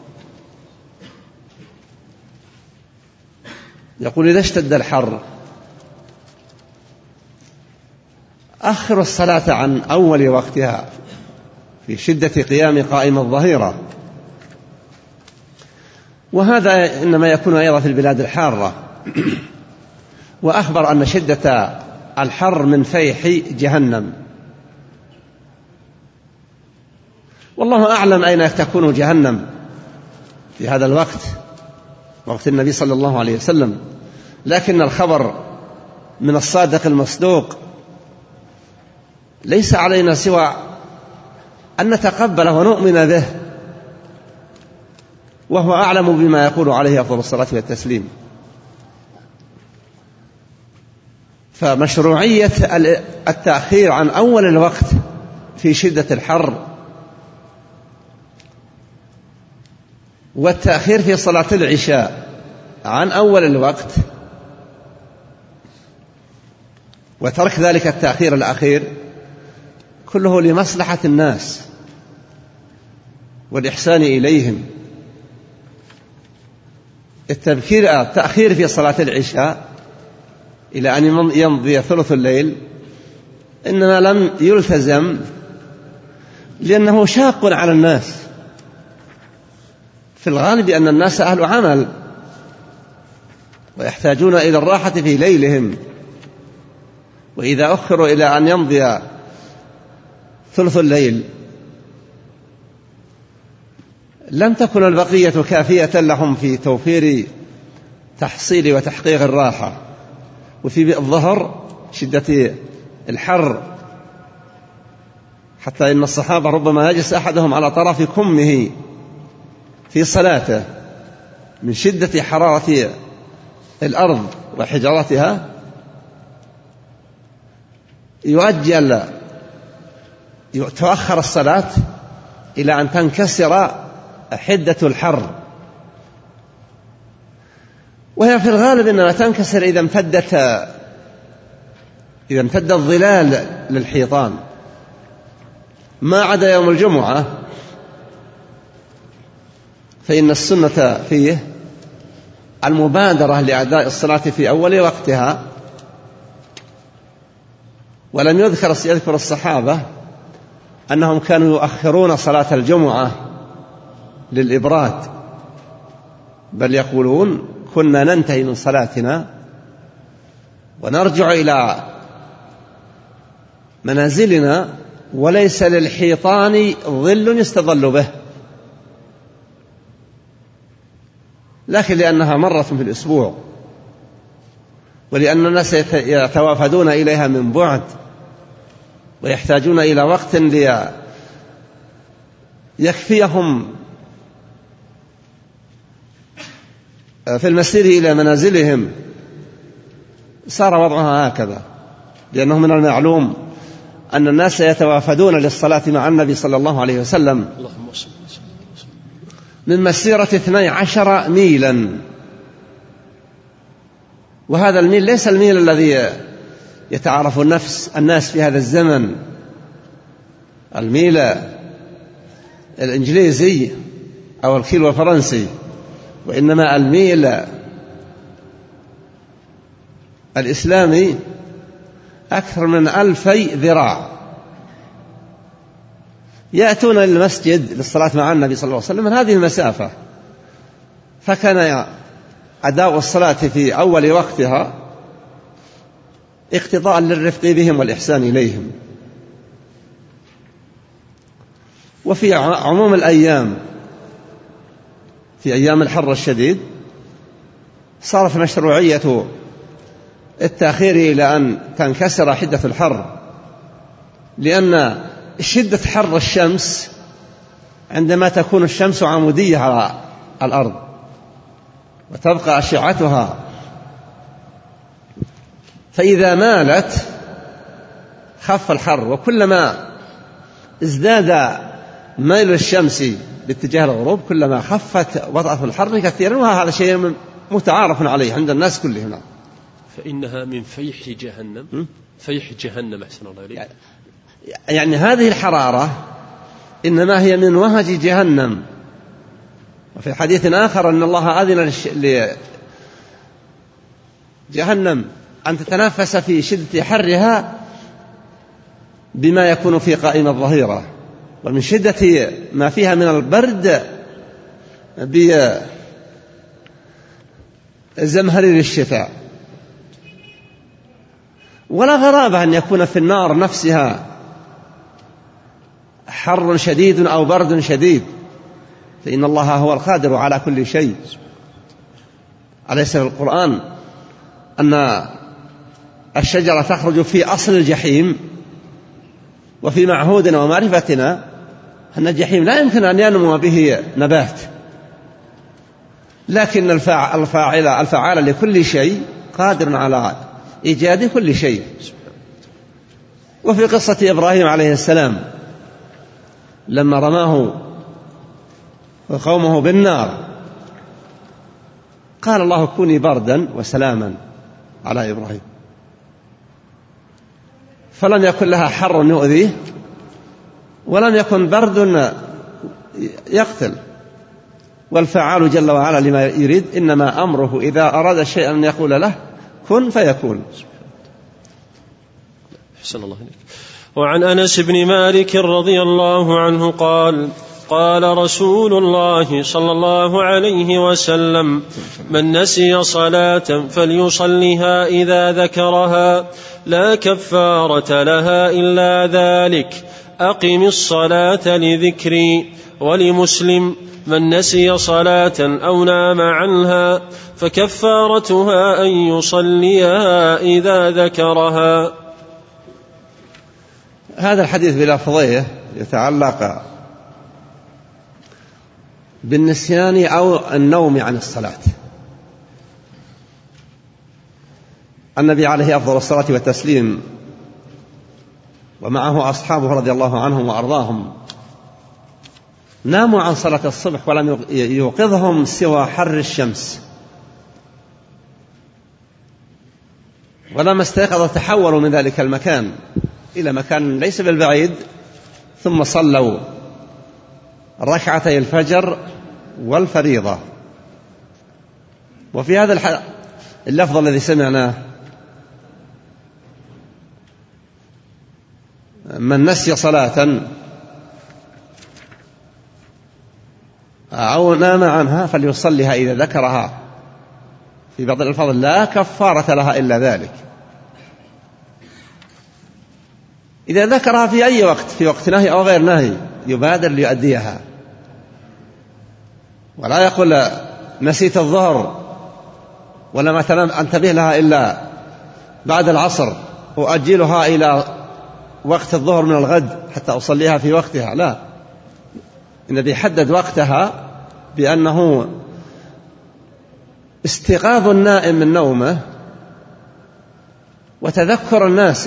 يقول إذا اشتد الحر أخر الصلاة عن أول وقتها في شدة قيام قائم الظهيرة، وهذا إنما يكون أيضا في البلاد الحارة. وأخبر أن شدة الحر من فيح جهنم، والله أعلم أين تكون جهنم في هذا الوقت، وقت النبي صلى الله عليه وسلم، لكن الخبر من الصادق المصدوق ليس علينا سوى أن نتقبله ونؤمن به، وهو أعلم بما يقول عليه أفضل الصلاة والتسليم. فمشروعية التأخير عن أول الوقت في شدة الحر والتأخير في صلاة العشاء عن أول الوقت وترك ذلك التأخير الأخير كله لمصلحة الناس والإحسان إليهم. التبكير التأخير في صلاة العشاء إلى أن يمضي ثلث الليل إنما لم يلتزم لأنه شاق على الناس، في الغالب أن الناس أهل عمل ويحتاجون إلى الراحة في ليلهم، وإذا أخروا إلى أن يمضي ثلث الليل لم تكن البقية كافية لهم في توفير تحصيل وتحقيق الراحة. وفي الظهر شدة الحر حتى إن الصحابة ربما يجلس أحدهم على طرف كمه في صلاته من شدة حرارة الأرض وحجارتها، يؤجل تؤخر الصلاة إلى أن تنكسر حدة الحر، وهي في الغالب إنما تنكسر إذا امتدت إذا امتد الظلال للحيطان، ما عدا يوم الجمعة فإن السنة فيه المبادرة لأداء الصلاة في أول وقتها. ولم يذكر يذكر الصحابة أنهم كانوا يؤخرون صلاة الجمعة للإبراد، بل يقولون كنا ننتهي من صلاتنا ونرجع إلى منازلنا وليس للحيطان ظل يستظل به، لكن لأنها مرة في الأسبوع ولأن الناس يتوافدون إليها من بعد ويحتاجون إلى وقت ليكفيهم في المسير إلى منازلهم، صار وضعها هكذا، لأنه من المعلوم أن الناس يتوافدون للصلاة مع النبي صلى الله عليه وسلم من مسيرة اثني عشر ميلا، وهذا الميل ليس الميل الذي يتعارف النفس الناس في هذا الزمن، الميل الإنجليزي أو الكيلو الفرنسي، وإنما الميل الإسلامي أكثر من ألفي ذراع. يأتون للمسجد للصلاة مع النبي صلى الله عليه وسلم من هذه المسافة، فكان أداء الصلاة في أول وقتها اقتضاء للرفق بهم والإحسان إليهم. وفي عموم الأيام، في أيام الحر الشديد، صارت مشروعية التأخير إلى أن تنكسر حدة الحر، لأن شدة حر الشمس عندما تكون الشمس عمودية على الأرض وتبقى أشعتها، فإذا مالت خف الحر، وكلما ازداد ميل الشمس باتجاه الغروب كلما خفت وضعف الحر كثيرا، وهذا شيء متعارف عليه عند الناس كلهم. فإنها من فيح جهنم. فيح جهنم أحسن الله إليك. يعني هذه الحرارة إنما هي من وهج جهنم. وفي حديث آخر أن الله أذن لجهنم أن تتنافس في شدة حرها بما يكون في قائمة الظهيرة، ومن شدة ما فيها من البرد بزمهرير الشتاء. ولا غرابة أن يكون في النار نفسها حر شديد أو برد شديد، فإن الله هو القادر على كل شيء. أليس في القرآن أن الشجرة تخرج في أصل الجحيم؟ وفي معهودنا ومعرفتنا أن الجحيم لا يمكن أن ينمو به نبات، لكن الفاعل الفعال لكل شيء قادر على إيجاد كل شيء. وفي قصة إبراهيم عليه السلام لما رماه وقومه بالنار قال الله كوني بردا وسلاما على إبراهيم، فلم يكن لها حر يؤذيه ولم يكن برد يقتل. والفعال جل وعلا لما يريد إنما أمره إذا أراد شيئا أن يقول له كن فيكون. أحسن الله إليك. وعن أنس بن مالك رضي الله عنه قال قال رسول الله صلى الله عليه وسلم من نسي صلاة فليصلها إذا ذكرها لا كفارة لها إلا ذلك أقم الصلاة لذكري. ولمسلم من نسي صلاة أو نام عنها فكفارتها أن يصليها إذا ذكرها. هذا الحديث بلفظيه يتعلق بالنسيان أو النوم عن الصلاة. النبي عليه أفضل الصلاة والتسليم ومعه أصحابه رضي الله عنهم وأرضاهم ناموا عن صلاة الصبح ولم يوقظهم سوى حر الشمس، ولما استيقظوا تحولوا من ذلك المكان إلى مكان ليس بالبعيد، ثم صلوا ركعتي الفجر والفريضة. وفي هذا اللفظ الذي سمعناه من نسي صلاة أو نام عنها فليصليها إذا ذكرها. في بعض الألفاظ لا كفارة لها إلا ذلك. إذا ذكرها في أي وقت، في وقت نهي أو غير نهي، يبادر ليؤديها، ولا يقول نسيت الظهر ولا مثلا أنتبه لها إلا بعد العصر وأجلها إلى وقت الظهر من الغد حتى أصليها في وقتها. لا، الذي حدد وقتها بأنه استيقاظ النائم من نومه وتذكر الناس،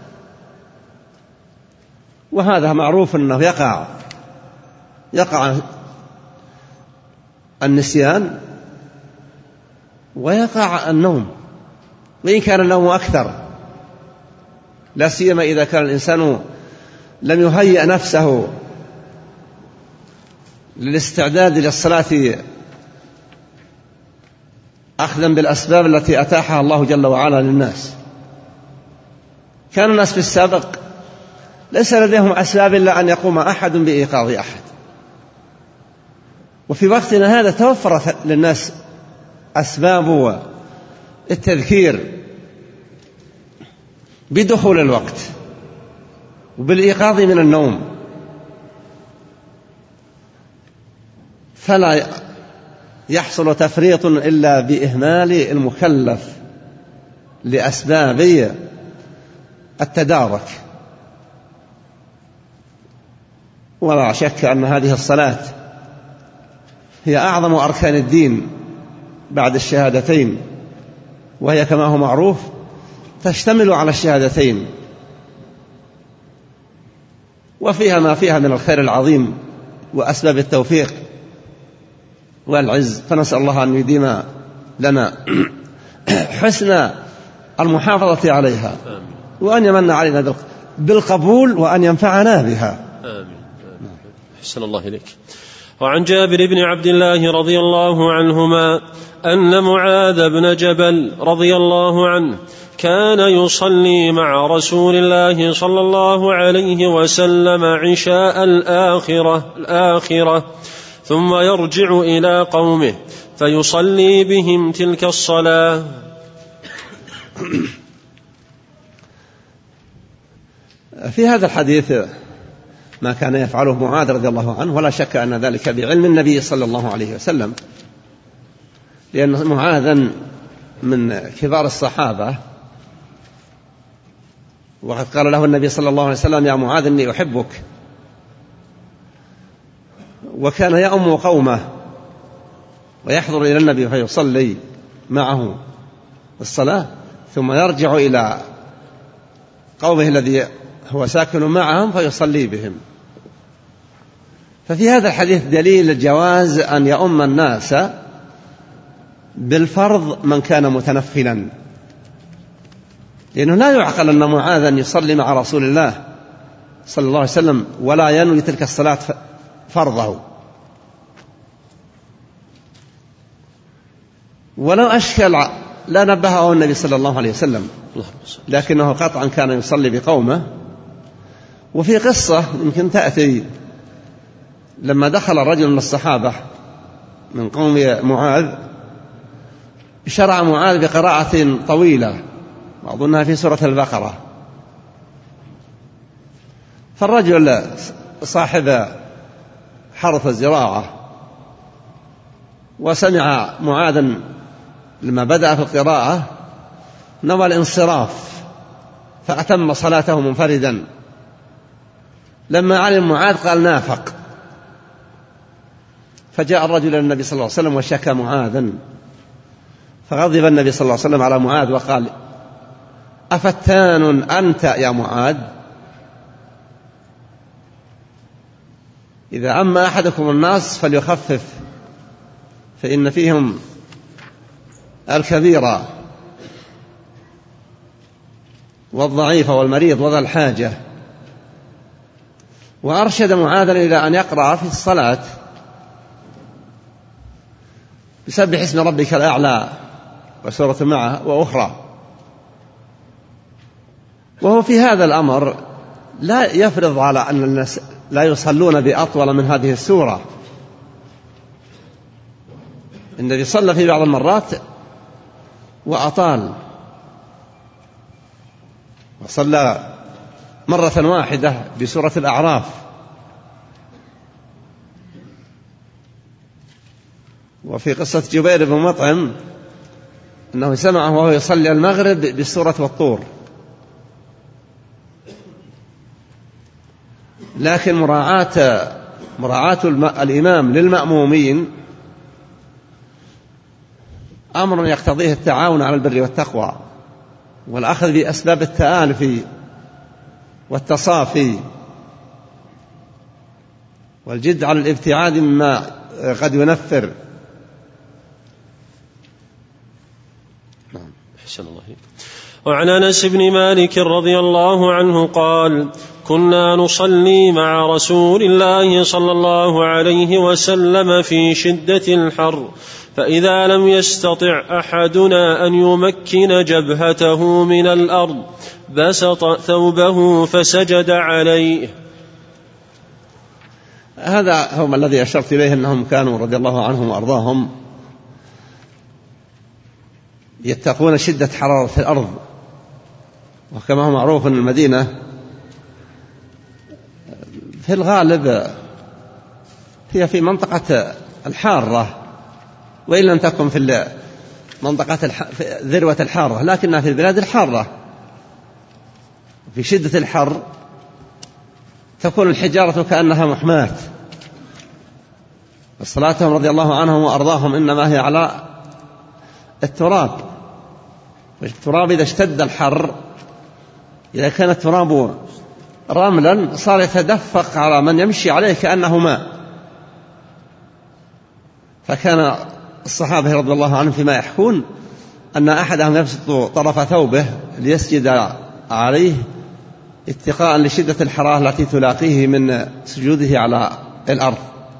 وهذا معروف أنه يقع يقع النسيان ويقع النوم، وإن كان النوم أكثر، لا سيما إذا كان الإنسان لم يهيئ نفسه للاستعداد للصلاة أخذا بالأسباب التي أتاحها الله جل وعلا للناس. كان الناس في السابق ليس لديهم أسباب إلا أن يقوم أحد بإيقاظ أحد، وفي وقتنا هذا توفرت للناس أسباب التذكير بدخول الوقت وبالإيقاظ من النوم، فلا يحصل تفريط إلا بإهمال المكلف لأسباب التدارك. ولا شك أن هذه الصلاة هي أعظم أركان الدين بعد الشهادتين، وهي كما هو معروف تشتمل على الشهادتين، وفيها ما فيها من الخير العظيم وأسباب التوفيق والعز. فنسأل الله أن يديم لنا حسن المحافظة عليها، وأن يمن علينا بالقبول، وأن ينفعنا بها. آمين. أحسن الله إليك. وعن جابر بن عبد الله رضي الله عنهما أن معاذ بن جبل رضي الله عنه كان يصلي مع رسول الله صلى الله عليه وسلم عشاء الآخرة, الآخرة ثم يرجع إلى قومه فيصلي بهم تلك الصلاة. في هذا الحديث ما كان يفعله معاذ رضي الله عنه، ولا شك أن ذلك بعلم النبي صلى الله عليه وسلم، لأن معاذا من كبار الصحابة، وقد قال له النبي صلى الله عليه وسلم يا معاذ إني أحبك، وكان يأم قومه ويحضر إلى النبي فيصلي معه الصلاة، ثم يرجع إلى قومه الذي هو ساكن معهم فيصلي بهم. ففي هذا الحديث دليل جواز أن يؤم الناس بالفرض من كان متنفلا، لأنه لا يعقل أن معاذا يصلي مع رسول الله صلى الله عليه وسلم ولا ينوي تلك الصلاة فرضه. ولو أشكل لا نبهه النبي صلى الله عليه وسلم، لكنه قطعا كان يصلي بقومه. وفي قصة يمكن تأتي لما دخل رجل من الصحابة من قوم معاذ، شرع معاذ بقراءة طويلة أظنها في سورة البقرة، فالرجل صاحب حرث الزراعة وسمع معاذا لما بدأ في القراءة نوى الانصراف فأتم صلاته منفردا. لما علم معاذ قال نافق، فجاء الرجل إلى النبي صلى الله عليه وسلم وشكى معاذا، فغضب النبي صلى الله عليه وسلم على معاذ وقال أفتان أنت يا معاذ؟ إذا أما أحدكم الناس فليخفف، فإن فيهم الكبير والضعيف والمريض وذا الحاجة. وأرشد معاذا إلى أن يقرأ في الصلاة بسبح اسم ربك الأعلى وسورة معه وأخرى. وهو في هذا الأمر لا يفرض على أن الناس لا يصلون بأطول من هذه السورة، النبي صلى في بعض المرات وأطال، وصلى مرة واحدة بسورة الأعراف، وفي قصة جبير بن مطعم أنه سمعه وهو يصلي المغرب بسورة والطور. لكن مراعاة مراعاة الإمام للمأمومين أمر يقتضيه التعاون على البر والتقوى والأخذ بأسباب التآلف والتصافي والجد على الابتعاد مما قد ينفر. أحسن الله. وعن أنس بن مالك رضي الله عنه قال: كنا نصلي مع رسول الله صلى الله عليه وسلم في شدة الحر، فإذا لم يستطع أحدنا أن يمكن جبهته من الأرض بسط ثوبه فسجد عليه. هذا هو الذي أشرت إليه، أنهم كانوا رضي الله عنهم وأرضاهم يتقون شدة حرارة الأرض، وكما هو معروف أن المدينة في الغالب هي في منطقة الحارة، وإن لم تكن في منطقة في ذروة الحارة، لكنها في البلاد الحارة. في شدة الحر تكون الحجارة كأنها محماة. صلاتهم رضي الله عنهم وأرضاهم إنما هي على التراب، والتراب إذا اشتد الحر، إذا كان التراب رملا صار يتدفق على من يمشي عليه كأنه ماء. فكان الصحابة رضي الله عنهم فيما يحكون أن أحدهم يبسط طرف ثوبه ليسجد عليه اتقاء لشدة الحرارة التي تلاقيه من سجوده على الأرض.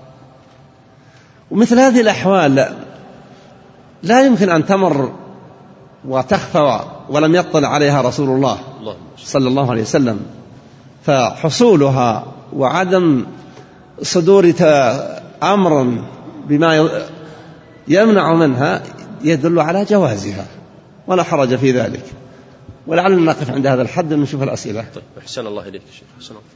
ومثل هذه الأحوال لا يمكن أن تمر وتخفى ولم يطلع عليها رسول الله صلى الله عليه وسلم، فحصولها وعدم صدور أمر بما يمنع منها يدل على جوازها ولا حرج في ذلك. ولعلنا نقف عند هذا الحد ونشوف الأسئلة. طيب، أحسن الله إليك شيخ. أحسن الله.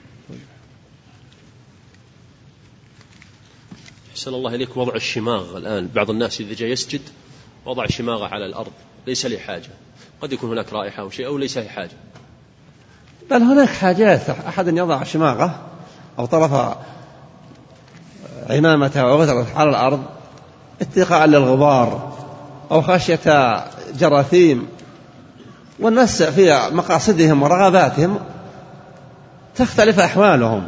أحسن الله إليك. وضع الشماغ الآن، بعض الناس إذا جاء يسجد وضع شماغه على الأرض ليس له حاجة، قد يكون هناك رائحة أو شيء أو ليس له حاجة. بل هناك حاجات، أحد يضع شماغه أو طرف عمامته أو غترة على الأرض اتقاء للغبار أو خشية جراثيم، والناس في مقاصدهم ورغباتهم تختلف أحوالهم.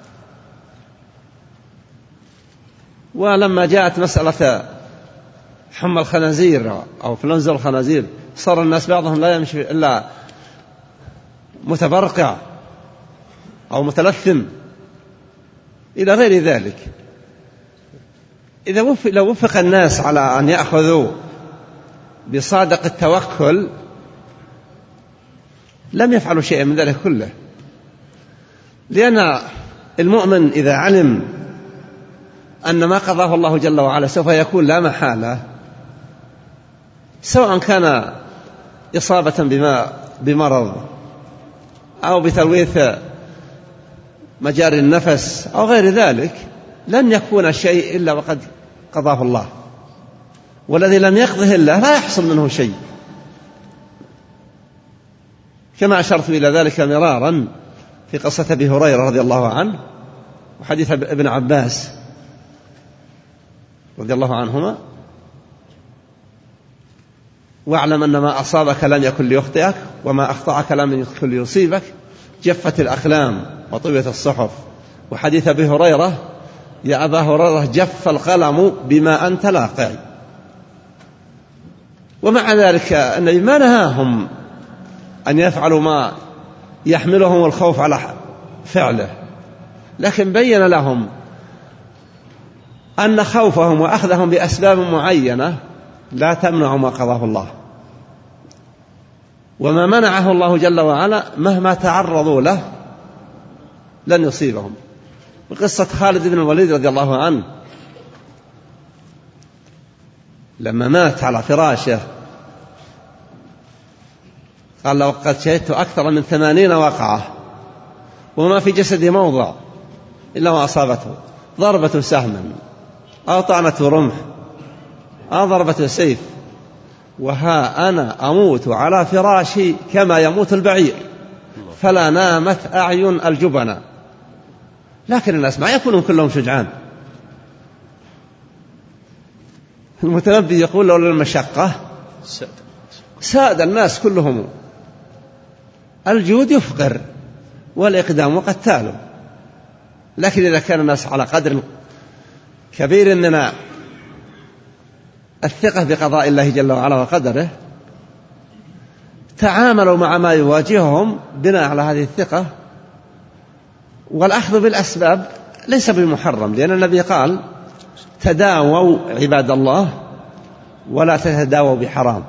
ولما جاءت مسألة حمى الخنازير أو فلنزا الخنازير صار الناس بعضهم لا يمشي إلا متبرقع أو متلثم إلى غير ذلك. إذا وفق لو وفق الناس على أن يأخذوا بصادق التوكل لم يفعلوا شيئا من ذلك كله، لأن المؤمن إذا علم أن ما قضاه الله جل وعلا سوف يكون لا محالة، سواء كان إصابة بما بمرض أو بتلويث مجاري النفس أو غير ذلك، لن يكون شيء إلا وقد قضاه الله، والذي لم يقضه الله لا يحصل منه شيء، كما أشرت إلى ذلك مرارا في قصة أبي هريرة رضي الله عنه وحديث ابن عباس رضي الله عنهما: واعلم أن ما أصابك لم يكن ليخطئك وما أخطأك لم يكن ليصيبك، جفت الأقلام وطويت الصحف. وحديث أبي هريرة: يا أبا هريرة جف القلم بما أنت لاقع. ومع ذلك النبي ما نهاهم أن يفعلوا ما يحملهم الخوف على فعله، لكن بين لهم أن خوفهم وأخذهم بأسباب معينة لا تمنع ما قضاه الله، وما منعه الله جل وعلا مهما تعرضوا له لن يصيبهم. بقصة خالد بن الوليد رضي الله عنه لما مات على فراشه قال لو قد شهدت أكثر من ثمانين وقعة وما في جسدي موضع إلا ما أصابته ضربة سهم أو طعنة رمح أو ضربة سيف، وها أنا أموت على فراشي كما يموت البعير، فلا نامت أعين الجبناء. لكن الناس ما يكونون كلهم شجعان. المتنبي يقول لولا المشقة ساد الناس كلهم. الجود يفقر والإقدام قتال. لكن إذا كان الناس على قدر كبير من الثقة بقضاء الله جل وعلا وقدره تعاملوا مع ما يواجههم بناء على هذه الثقة، والأخذ بالأسباب ليس بمحرم، لأن النبي قال تداووا عباد الله ولا تتداووا بحرام،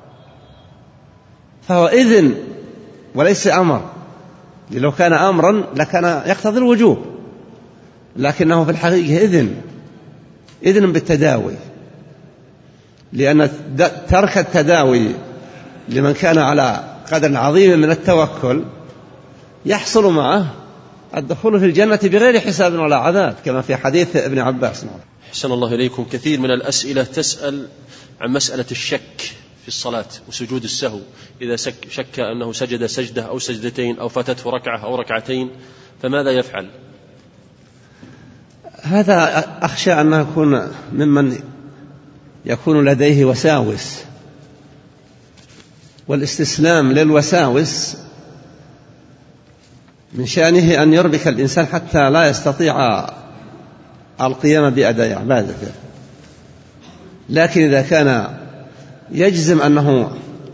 فهو إذن وليس أمر. لو كان أمرا لكان يقتضي الوجوب، لكنه في الحقيقة إذن إذن بالتداوي، لأن ترك التداوي لمن كان على قدر عظيم من التوكل يحصل معه الدخول في الجنة بغير حساب ولا عذاب، كما في حديث ابن عباس. أحسن الله إليكم. كثير من الأسئلة تسأل عن مسألة الشك في الصلاة وسجود السهو، إذا شك أنه سجد سجدة أو سجدتين أو فاتته ركعة أو ركعتين فماذا يفعل؟ هذا أخشى أن يكون ممن يكون لديه وساوس، والاستسلام للوساوس من شأنه أن يربك الإنسان حتى لا يستطيع القيام بأداء عبادته. لكن إذا كان يجزم أنه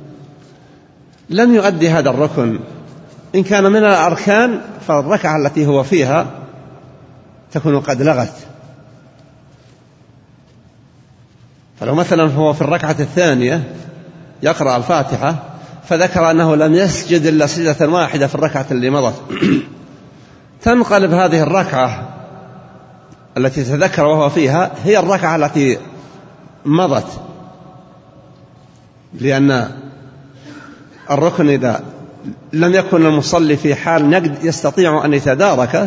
لم يؤدي هذا الركن، إن كان من الأركان فالركعة التي هو فيها تكون قد لغت. فلو مثلا هو في الركعة الثانية يقرأ الفاتحة فذكر أنه لم يسجد إلا سجدة واحدة في الركعة اللي مضت، تنقلب هذه الركعة التي تذكر وهو فيها هي الركعة التي مضت، لأن الركن إذا لم يكن المصلي في حال يستطيع أن يتداركه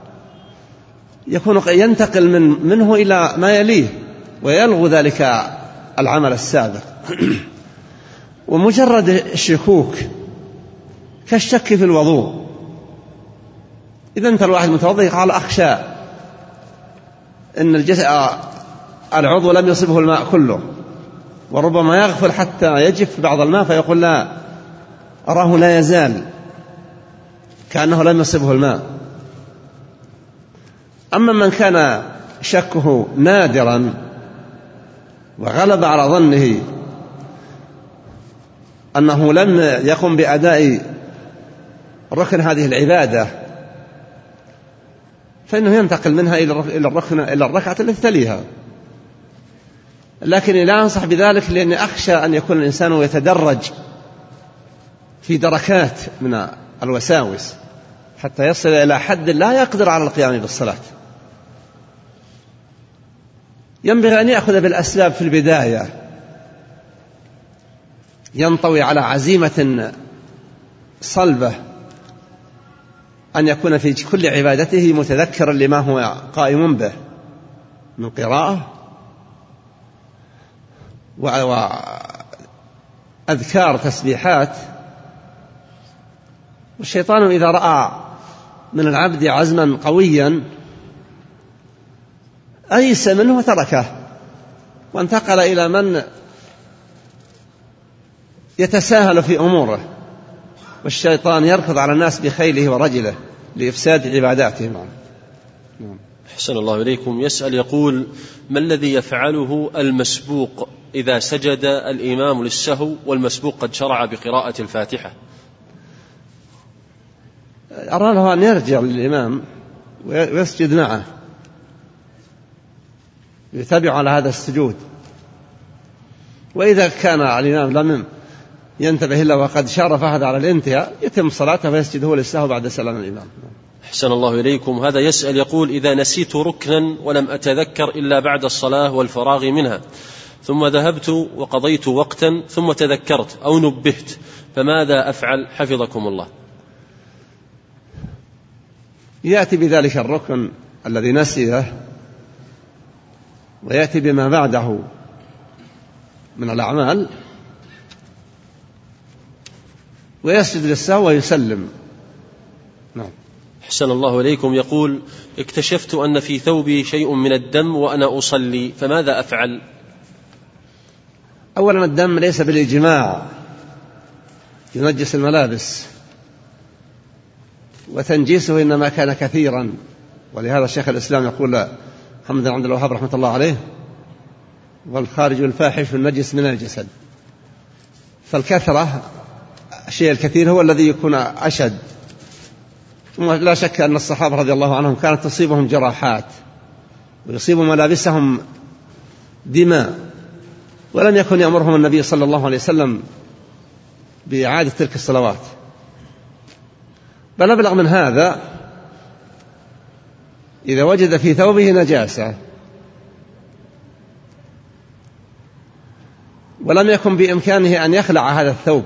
يكون ينتقل من منه إلى ما يليه ويلغو ذلك العمل السابق. ومجرد الشكوك كالشك في الوضوء، إذا أنت الواحد متوضئ قال أخشى أن الجسد العضو لم يصبه الماء كله، وربما يغفل حتى يجف بعض الماء فيقول لا أراه لا يزال كأنه لم يصبه الماء. أما من كان شكه نادرا وغلب على ظنه أنه لم يقم بأداء ركن هذه العبادة فإنه ينتقل منها إلى الركن إلى الركعة التي تليها. لكن لا أنصح بذلك، لأني أخشى أن يكون الإنسان يتدرج في دركات من الوساوس حتى يصل إلى حد لا يقدر على القيام بالصلاة. ينبغي أن يأخذ بالأسباب في البداية، ينطوي على عزيمة صلبة أن يكون في كل عبادته متذكرا لما هو قائم به من قراءة وأذكار تسبيحات. والشيطان إذا رأى من العبد عزما قويا أيس منه وتركه وانتقل إلى من يتساهل في أموره، والشيطان يركض على الناس بخيله ورجله لإفساد عباداتهم. أحسن الله إليكم. يسأل يقول: ما الذي يفعله المسبوق إذا سجد الإمام للسهو والمسبوق قد شرع بقراءة الفاتحة؟ أرى له أن يرجع للإمام ويسجد معه، يتابع على هذا السجود. وإذا كان الإمام لم ينتبه إلا وقد شار فهذا على الانتهاء يتم صلاته ويسجد هو للسهو بعد سلام الإمام. أحسن الله إليكم. هذا يسأل يقول: إذا نسيت ركنا ولم أتذكر إلا بعد الصلاة والفراغ منها، ثم ذهبت وقضيت وقتا ثم تذكرت أو نبهت، فماذا أفعل حفظكم الله؟ يأتي بذلك الركن الذي نسيه ويأتي بما بعده من الأعمال ويسجد للسهو ويسلم. نعم. أحسن الله إليكم. يقول: اكتشفت أن في ثوبي شيء من الدم وأنا أصلي، فماذا أفعل؟ أولا الدم ليس بالإجماع ينجس الملابس، وتنجيسه إنما كان كثيرا، ولهذا الشيخ الإسلام يقول محمد بن عبد الوهاب رحمة الله عليه: والخارج الفاحش النجس من الجسد. فالكثرة الشيء الكثير هو الذي يكون أشد. لا شك أن الصحابة رضي الله عنهم كانت تصيبهم جراحات ويصيب ملابسهم دماء، ولم يكن يأمرهم النبي صلى الله عليه وسلم بإعادة تلك الصلوات. بل أبلغ من هذا، إذا وجد في ثوبه نجاسة ولم يكن بإمكانه أن يخلع هذا الثوب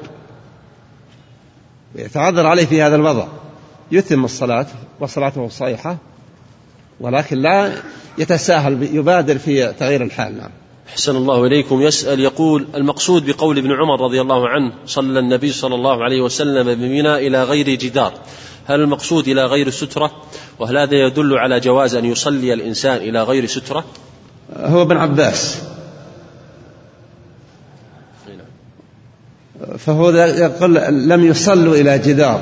ويتعذر عليه في هذا الوضع، يتم الصلاة وصلاته صحيحة، ولكن لا يتساهل، يبادر في تغيير الحال. نعم. أحسن الله إليكم. يسأل يقول: المقصود بقول ابن عمر رضي الله عنه: صلى النبي صلى الله عليه وسلم بمنى إلى غير جدار، هل المقصود إلى غير سترة؟ وهل هذا يدل على جواز أن يصلي الإنسان إلى غير سترة؟ هو ابن عباس، فهو يقول لم يصلوا إلى جدار،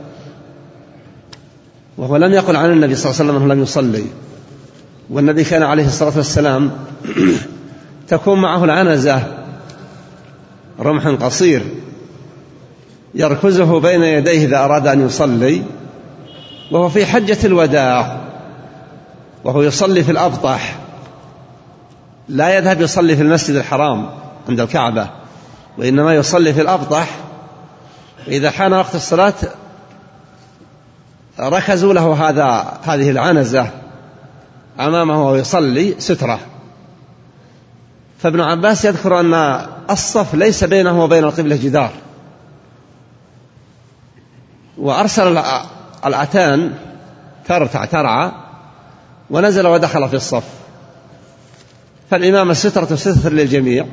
وهو لم يقل عن النبي صلى الله عليه وسلم أنه لم يصلي. والنبي كان عليه الصلاة والسلام تكون معه العنزة، رمح قصير يركزه بين يديه إذا أراد أن يصلي، وهو في حجة الوداع وهو يصلي في الأبطح، لا يذهب يصلي في المسجد الحرام عند الكعبة، وإنما يصلي في الأبطح. إذا حان وقت الصلاة ركزوا له هذا هذه العنزة أمامه ويصلي سترة. فابن عباس يذكر أن الصف ليس بينه وبين القبلة جدار، وأرسل الأتان ترتع ترعى ونزل ودخل في الصف، فالإمام السترة ستر للجميع،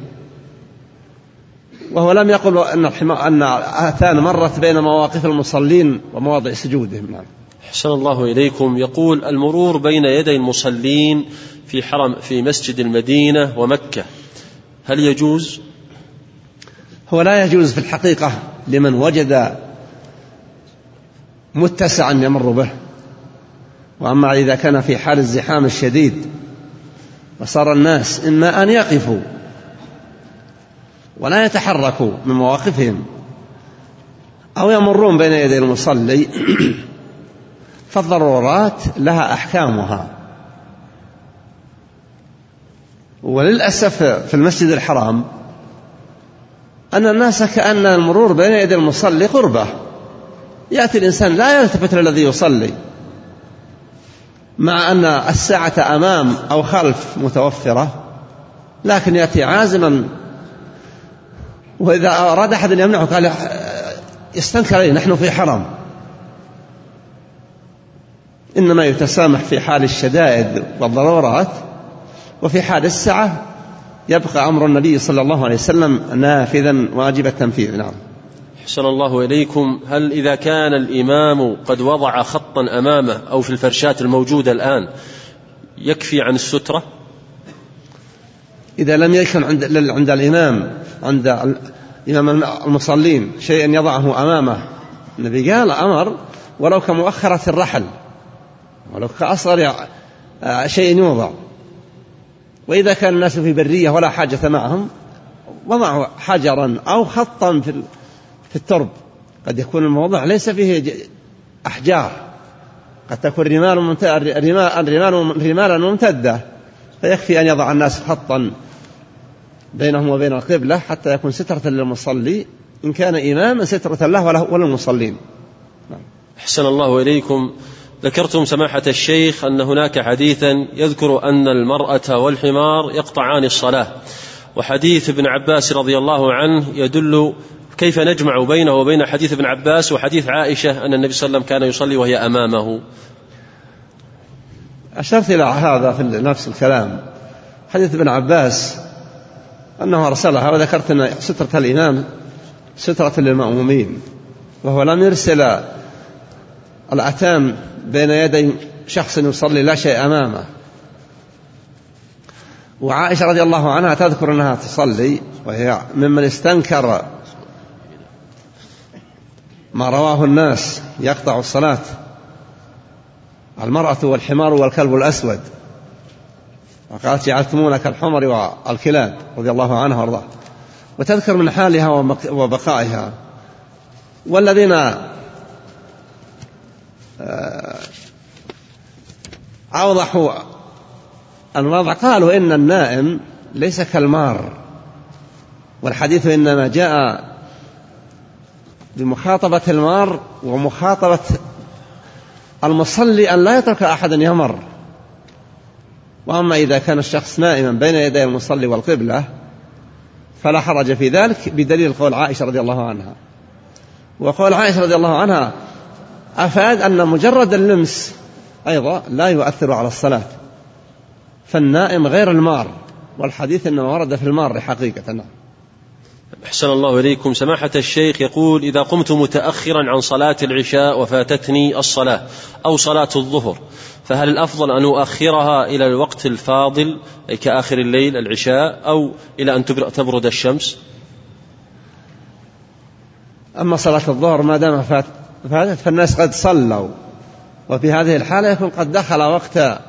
وهو لم يقل أن أن الأتان مرت بين مواقف المصلين ومواضع سجودهم. نعم. أحسن الله إليكم. يقول: المرور بين يدي المصلين في حرم في مسجد المدينة ومكة، هل يجوز؟ هو لا يجوز في الحقيقة لمن وجد متسعا يمر به، وأما إذا كان في حال الزحام الشديد وصار الناس إما أن يقفوا ولا يتحركوا من مواقفهم أو يمرون بين يدي المصلي، فالضرورات لها أحكامها. وللأسف في المسجد الحرام أن الناس كأن المرور بين يدي المصلي قربة، يأتي الإنسان لا يلتفت للذي يصلي، مع أن الساعة أمام أو خلف متوفرة، لكن يأتي عازما، وإذا أراد أحد أن يمنعه قال يستنكر عليه، نحن في حرم. إنما يتسامح في حال الشدائد والضرورات، وفي حال السعة يبقى أمر النبي صلى الله عليه وسلم نافذا واجب التنفيذ. نعم. أحسن الله إليكم. هل إذا كان الإمام قد وضع خطا أمامه أو في الفرشات الموجودة الآن يكفي عن السترة؟ إذا لم يكن عند عند الإمام عند إمام المصلين شيء يضعه أمامه، النبي قال أمر ولو كمؤخرة الرحل، ولو كأصغر شيء يوضع. وإذا كان الناس في برية ولا حاجة معهم وضعوا حجرا أو خطا في في الترب، قد يكون الموضع ليس فيه أحجار، قد تكون رمال رمالا ممتدة، فيكفي أن يضع الناس خطا بينهم وبين القبلة حتى يكون سترة للمصلي، إن كان إماما سترة له وللمصلين. أحسن الله إليكم. ذكرتم سماحة الشيخ أن هناك حديثا يذكر أن المرأة والحمار يقطعان الصلاة، وحديث ابن عباس رضي الله عنه يدل كيف نجمع بينه وبين حديث ابن عباس وحديث عائشة أن النبي صلى الله عليه وسلم كان يصلي وهي أمامه؟ أشرت إلى هذا في نفس الكلام. حديث ابن عباس أنه أرسلها، وذكرت أن سترة الإمام سترة للمأمومين، وهو لم يرسل الأتام بين يدي شخص يصلي لا شيء أمامه. وعائشة رضي الله عنها تذكر أنها تصلي، وهي ممن استنكر ما رواه الناس يقطع الصلاة المرأة والحمار والكلب الأسود، وقالت جعلتمونا كالحمر والكلاب رضي الله عنها وارضاها، وتذكر من حالها وبقائها. والذين أوضحوا الوضع قالوا إن النائم ليس كالمار، والحديث إنما جاء بمخاطبة المار ومخاطبة المصلي أن لا يترك أحدا يمر. وأما إذا كان الشخص نائما بين يدي المصلي والقبلة فلا حرج في ذلك، بدليل قول عائشة رضي الله عنها. وقول عائشة رضي الله عنها أفاد أن مجرد اللمس أيضا لا يؤثر على الصلاة، فالنائم غير المار، والحديث إنما ورد في المار حقيقة. أحسن الله إليكم. سماحة الشيخ يقول: إذا قمت متأخرا عن صلاة العشاء وفاتتني الصلاة أو صلاة الظهر، فهل الأفضل أن أؤخرها إلى الوقت الفاضل أي كآخر الليل العشاء، أو إلى أن تبرد الشمس؟ أما صلاة الظهر ما دام فاتت فالناس قد صلوا، وفي هذه الحالة يكون قد دخل وقت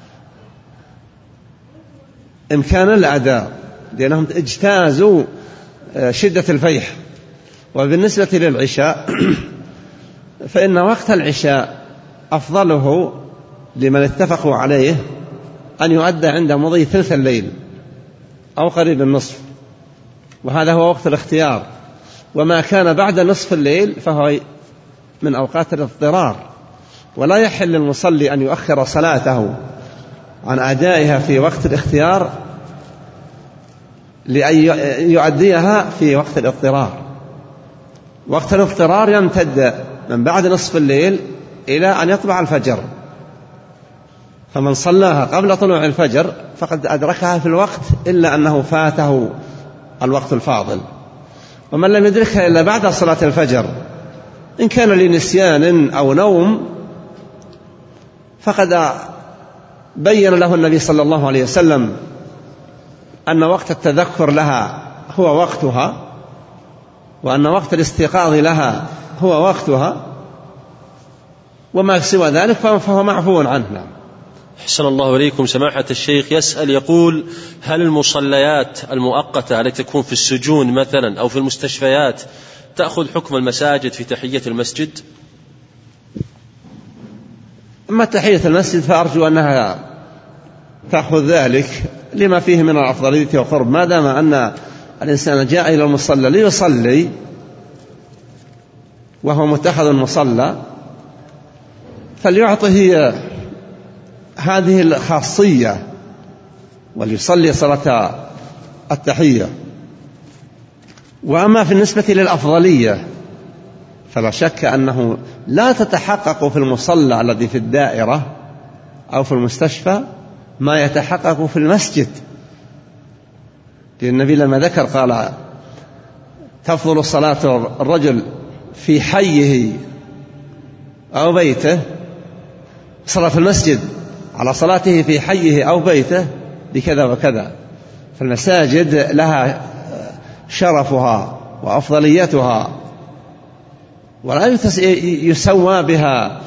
إمكان الأداء، لأنهم اجتازوا شدة الفيح. وبالنسبة للعشاء فإن وقت العشاء أفضله لمن اتفقوا عليه أن يؤدى عند مضي ثلث الليل أو قريب النصف، وهذا هو وقت الاختيار. وما كان بعد نصف الليل فهو من أوقات الاضطرار، ولا يحل للمصلي أن يؤخر صلاته عن أدائها في وقت الاختيار لأن يؤديها في وقت الاضطرار. وقت الاضطرار يمتد من بعد نصف الليل إلى أن يطلع الفجر، فمن صلاها قبل طلوع الفجر فقد أدركها في الوقت إلا أنه فاته الوقت الفاضل. ومن لم يدركها إلا بعد صلاة الفجر إن كان لنسيان أو نوم فقد بين له النبي صلى الله عليه وسلم أن وقت التذكر لها هو وقتها، وأن وقت الاستيقاظ لها هو وقتها، وما سوى ذلك فهو معفو عنه. أحسن الله إليكم. سماحة الشيخ يسأل يقول: هل المصليات المؤقتة التي تكون في السجون مثلا أو في المستشفيات تأخذ حكم المساجد في تحية المسجد؟ أما تحية المسجد فأرجو أنها تأخذ ذلك لما فيه من الأفضلية والقرب، ما دام أن الإنسان جاء إلى المصلى ليصلي وهو متخذ المصلى فليعطه هذه الخاصية وليصلي صلاة التحية. وأما في النسبة للأفضلية فلا شك أنه لا تتحقق في المصلى الذي في الدائرة أو في المستشفى ما يتحقق في المسجد، لأن النبي لما ذكر قال: تفضل صلاة الرجل في حيه أو بيته، صلاة المسجد على صلاته في حيه أو بيته بكذا وكذا. فالمساجد لها شرفها وأفضليتها، ولا يسوى بها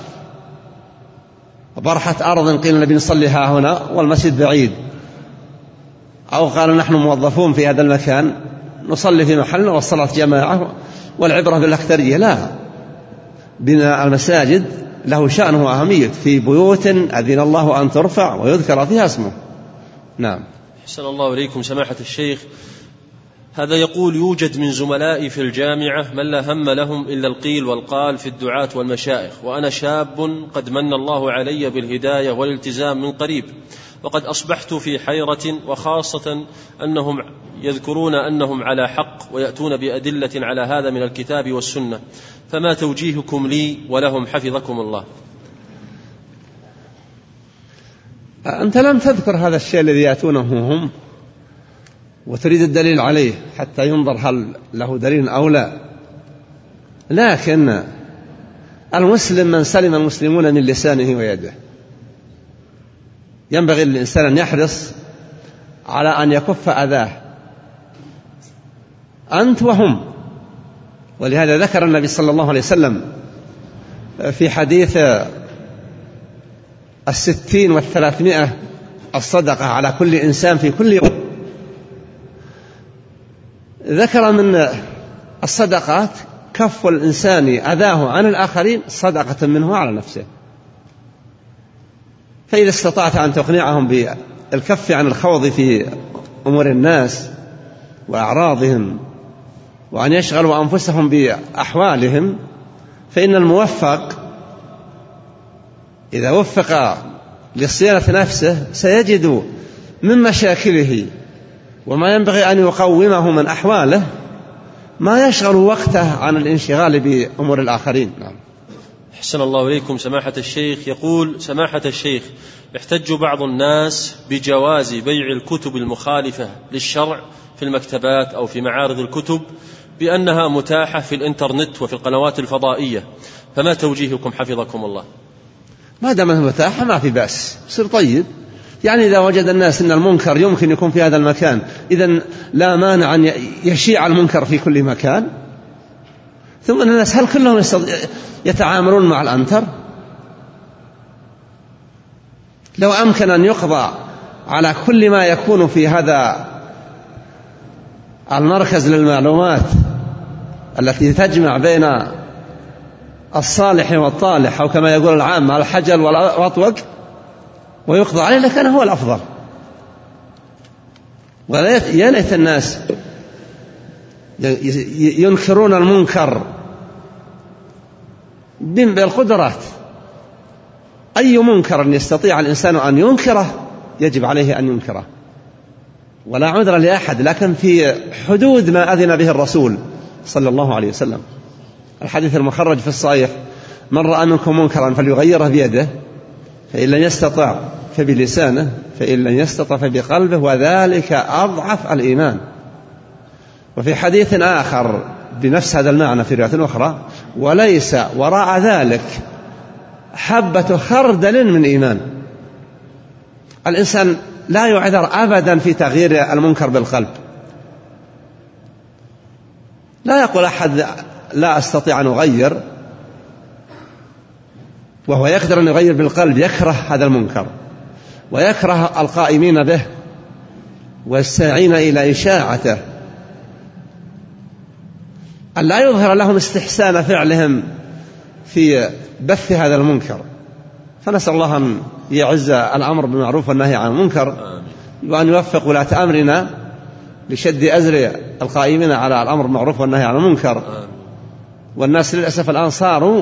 برحة أرض قيل النبي نصلي ها هنا والمسجد بعيد، أو قال نحن موظفون في هذا المكان نصلي في محلنا والصلاة جماعة والعبرة بالأكثرية. لا، بناء المساجد له شأن وأهمية في بيوت أذن الله أن ترفع ويذكر فيها اسمه. نعم. أحسن الله إليكم. سماحة الشيخ هذا يقول: يوجد من زملائي في الجامعة من لا هم لهم إلا القيل والقال في الدعاة والمشايخ، وأنا شاب قد من الله علي بالهداية والالتزام من قريب، وقد أصبحت في حيرة، وخاصة أنهم يذكرون أنهم على حق ويأتون بأدلة على هذا من الكتاب والسنة، فما توجيهكم لي ولهم حفظكم الله؟ أنت لم تذكر هذا الشيء الذي يأتونه هم وتريد الدليل عليه حتى ينظر هل له دليل أو لا. لكن المسلم من سلم المسلمون من لسانه ويده، ينبغي للإنسان أن يحرص على أن يكف أذاه أنت وهم. ولهذا ذكر النبي صلى الله عليه وسلم في حديث الستين والثلاثمائة الصدقة على كل إنسان في كل يوم، ذكر من الصدقات كف الإنسان أذاه عن الآخرين صدقة منه على نفسه. فإذا استطعت أن تقنعهم بالكف عن الخوض في أمور الناس وأعراضهم وأن يشغلوا أنفسهم بأحوالهم، فإن الموفق إذا وفق لصيانة نفسه سيجد من مشاكله وما ينبغي أن يقومه من أحواله ما يشغل وقته عن الانشغال بأمور الآخرين. نعم. أحسن الله إليكم سماحة الشيخ. يقول سماحة الشيخ: يحتج بعض الناس بجواز بيع الكتب المخالفة للشرع في المكتبات أو في معارض الكتب بأنها متاحة في الإنترنت وفي القنوات الفضائية، فما توجيهكم حفظكم الله؟ ما دام متاحة ما في بأس، يصير طيب. يعني إذا وجد الناس أن المنكر يمكن يكون في هذا المكان، إذن لا مانع أن يشيع المنكر في كل مكان. ثم أن الناس هل كلهم يتعاملون مع الأنتر؟ لو أمكن أن يقضى على كل ما يكون في هذا المركز للمعلومات التي تجمع بين الصالح والطالح، أو كما يقول العام الحجل والأطوق، ويقضى عليه لكان هو الأفضل. ويا ليت الناس ينكرون المنكر بالقدرات. أي منكر يستطيع الإنسان أن ينكره يجب عليه أن ينكره، ولا عذر لأحد، لكن في حدود ما أذن به الرسول صلى الله عليه وسلم. الحديث المخرج في الصحيح: من رأى منكم منكرا فليغيره بيده، فإن لم يستطع فبلسانه، فإن لم يستطع فبقلبه، وذلك أضعف الإيمان. وفي حديث آخر بنفس هذا المعنى في رواية أخرى: وليس وراء ذلك حبة خردل من إيمان. الإنسان لا يعذر أبدا في تغيير المنكر بالقلب. لا يقول أحد لا أستطيع أن أغير وهو يقدر أن يغير بالقلب، يكره هذا المنكر ويكره القائمين به والساعين إلى إشاعته، أن لا يظهر لهم استحسان فعلهم في بث هذا المنكر. فنسأل الله أن يعز الأمر بالمعروف والنهي عن المنكر، وأن يوفق ولاة أمرنا لشد أزر القائمين على الأمر بالمعروف والنهي عن المنكر. والناس للأسف الآن صاروا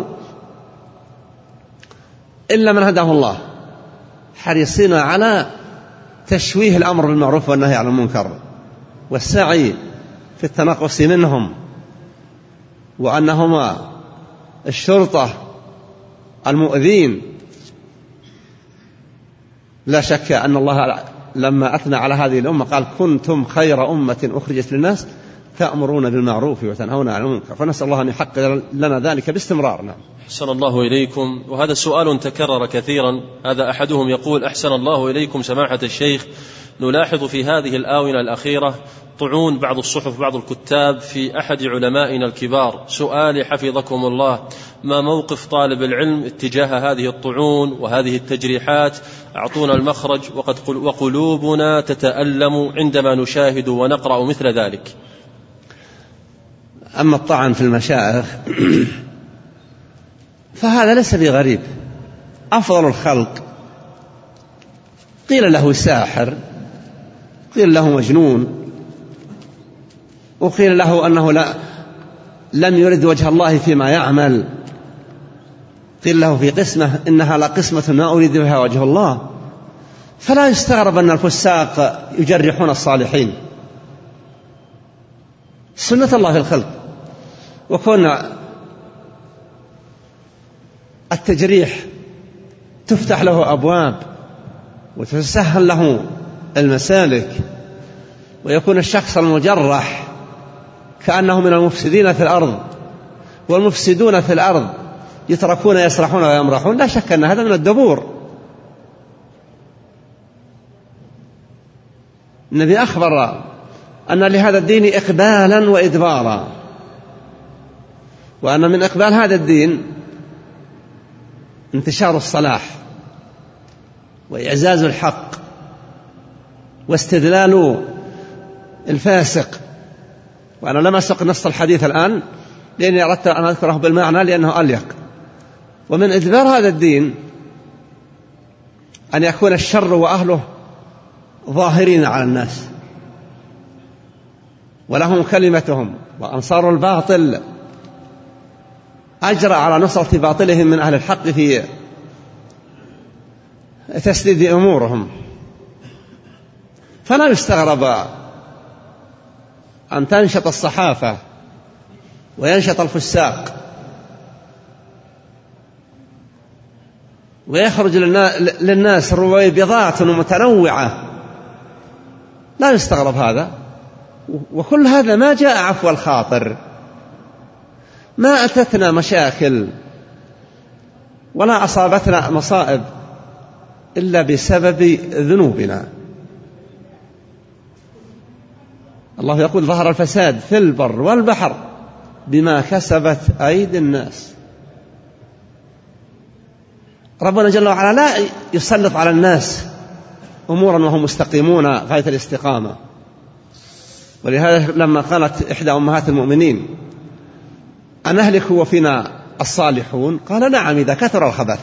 إلا من هداه الله حريصين على تشويه الأمر بالمعروف والنهي عن المنكر والسعي في التنقص منهم، وأنهما الشرطة المؤذين. لا شك أن الله لما أثنى على هذه الأمة قال: كنتم خير أمة أخرجت للناس تأمرون بالمعروف وتنهون عن المنكر. فنسأل الله أن يحقق لنا ذلك باستمرار. نعم. أحسن الله إليكم. وهذا السؤال تكرر كثيرا. هذا أحدهم يقول: أحسن الله إليكم سماحة الشيخ، نلاحظ في هذه الآونة الأخيرة طعون بعض الصحف بعض الكتاب في أحد علمائنا الكبار. سؤالي حفظكم الله: ما موقف طالب العلم اتجاه هذه الطعون وهذه التجريحات؟ أعطونا المخرج، وقد وقلوبنا تتألم عندما نشاهد ونقرأ مثل ذلك. أما الطعن في المشايخ فهذا ليس بغريب. أفضل الخلق قيل له ساحر، قيل له مجنون، وقيل له أنه لا لم يرد وجه الله فيما يعمل، قيل له في قسمة إنها لقسمة ما أريد بها وجه الله. فلا يستغرب أن الفساق يجرحون الصالحين، سنة الله في الخلق. وكون التجريح تفتح له أبواب وتسهل له المسالك، ويكون الشخص المجرح كأنه من المفسدين في الأرض، والمفسدون في الأرض يتركون يسرحون ويمرحون، لا شك أن هذا من الدبور. النبي أخبر أن لهذا الدين إقبالا وإدبارا، وأن من إقبال هذا الدين انتشار الصلاح وإعزاز الحق واستدلال الفاسق. وأنا لم أسق نص الحديث الآن لأني أردت أن أذكره بالمعنى لأنه أليق. ومن إدبار هذا الدين أن يكون الشر وأهله ظاهرين على الناس ولهم كلمتهم، وأنصار الباطل أجرى على نصرة باطلهم من أهل الحق في تسديد أمورهم. فلا يستغرب أن تنشط الصحافة وينشط الفساق ويخرج للناس رويبضات متنوعة، لا يستغرب هذا. وكل هذا ما جاء عفو الخاطر، ما أتتنا مشاكل ولا أصابتنا مصائب إلا بسبب ذنوبنا. الله يقول ظهر الفساد في البر والبحر بما كسبت أيدي الناس. ربنا جل وعلا لا يسلط على الناس أمورا وهم مستقيمون غاية الاستقامة. ولهذا لما قالت إحدى أمهات المؤمنين أنهلك وفينا الصالحون، قال نعم إذا كثر الخبث.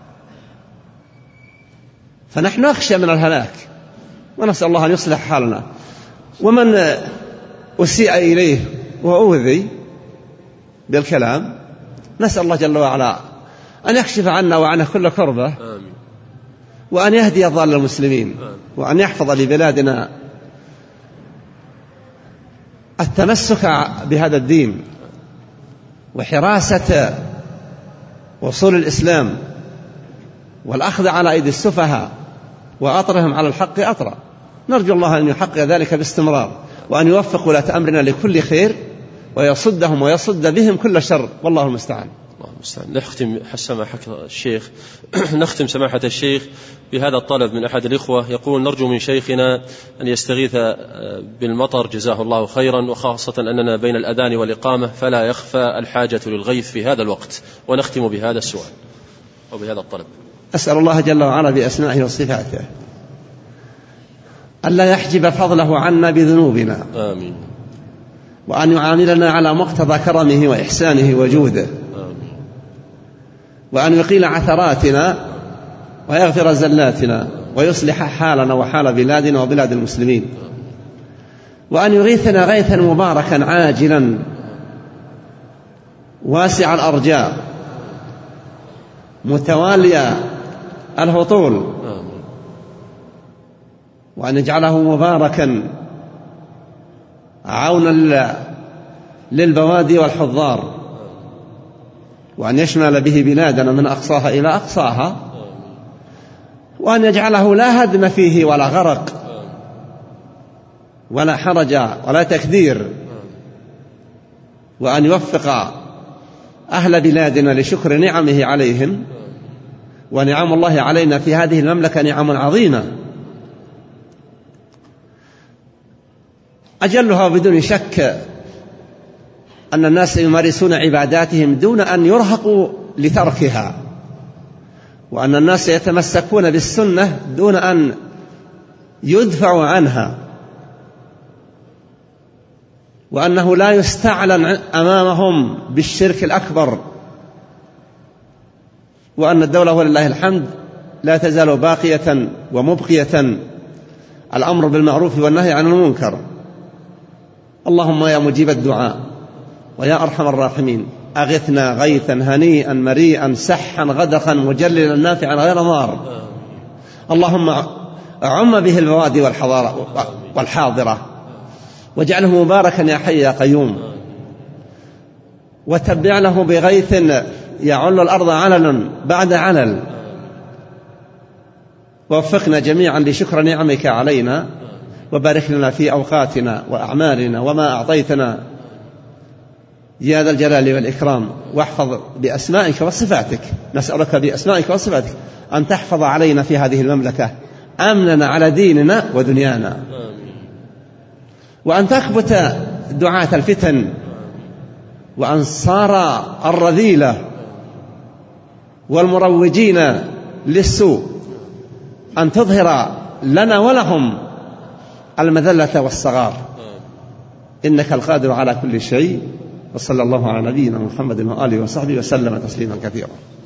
فنحن نخشى من الهلاك ونسأل الله أن يصلح حالنا. ومن أسيء إليه وأوذي بالكلام نسأل الله جل وعلا أن يكشف عنا وعنه كل كربة، وأن يهدي ضال المسلمين، وأن يحفظ لبلادنا التمسك بهذا الدين وحراسة وصول الإسلام والأخذ على أيدي السفهاء وأطرهم على الحق أطرا. نرجو الله أن يحقق ذلك باستمرار، وأن يوفق ولاة أمرنا لكل خير ويصدهم ويصد بهم كل شر، والله المستعان. الله المستعان. نختم سماحة الشيخ نختم سماحة الشيخ بهذا الطلب من أحد الإخوة، يقول نرجو من شيخنا أن يستغيث بالمطر جزاه الله خيرا، وخاصة أننا بين الأذان والإقامة فلا يخفى الحاجة للغيث في هذا الوقت. ونختم بهذا السؤال أو بهذا الطلب. أسأل الله جل وعلا بأسمائه وصفاته ألا يحجب فضله عنا بذنوبنا، آمين. وأن يعاملنا على مقتضى كرمه وإحسانه وجوده، آمين. وأن يقيل عثراتنا ويغفر زلاتنا ويصلح حالنا وحال بلادنا وبلاد المسلمين، وأن يغيثنا غيثا مباركا عاجلا واسع الأرجاء متوالي الهطول، وأن يجعله مباركا عونا للبوادي والحضار، وأن يشمل به بلادنا من أقصاها إلى أقصاها، وأن يجعله لا هدم فيه ولا غرق ولا حرج ولا تكدير، وأن يوفق أهل بلادنا لشكر نعمه عليهم. ونعم الله علينا في هذه المملكة نعم عظيمة، أجلها بدون شك أن الناس يمارسون عباداتهم دون أن يرهقوا لتركها، وأن الناس يتمسكون بالسنة دون أن يدفعوا عنها، وأنه لا يستعلن أمامهم بالشرك الأكبر، وأن الدولة ولله الحمد لا تزال باقية ومبقية الأمر بالمعروف والنهي عن المنكر. اللهم يا مجيب الدعاء ويا أرحم الراحمين أغثنا غيثا هنيئا مريئا سحا غدقا مجللا نافعا غير ضار. اللهم عم به البوادي والحاضرة، واجعله مباركا يا حي يا قيوم، وتبع له بغيث يعل الأرض علل بعد علل، ووفقنا جميعا لشكر نعمك علينا، وبارك لنا في أوقاتنا وأعمالنا وما أعطيتنا يا ذا الجلال والإكرام، واحفظ بأسمائك وصفاتك، نسألك بأسمائك وصفاتك أن تحفظ علينا في هذه المملكة أمننا على ديننا ودنيانا، وأن تكبت دعاة الفتن وأنصار الرذيلة والمروجين للسوء، أن تظهر لنا ولهم المذلة والصغار، إنك القادر على كل شيء. وصلى الله على نبينا محمد وآله وصحبه وسلم تسليما كثيرا.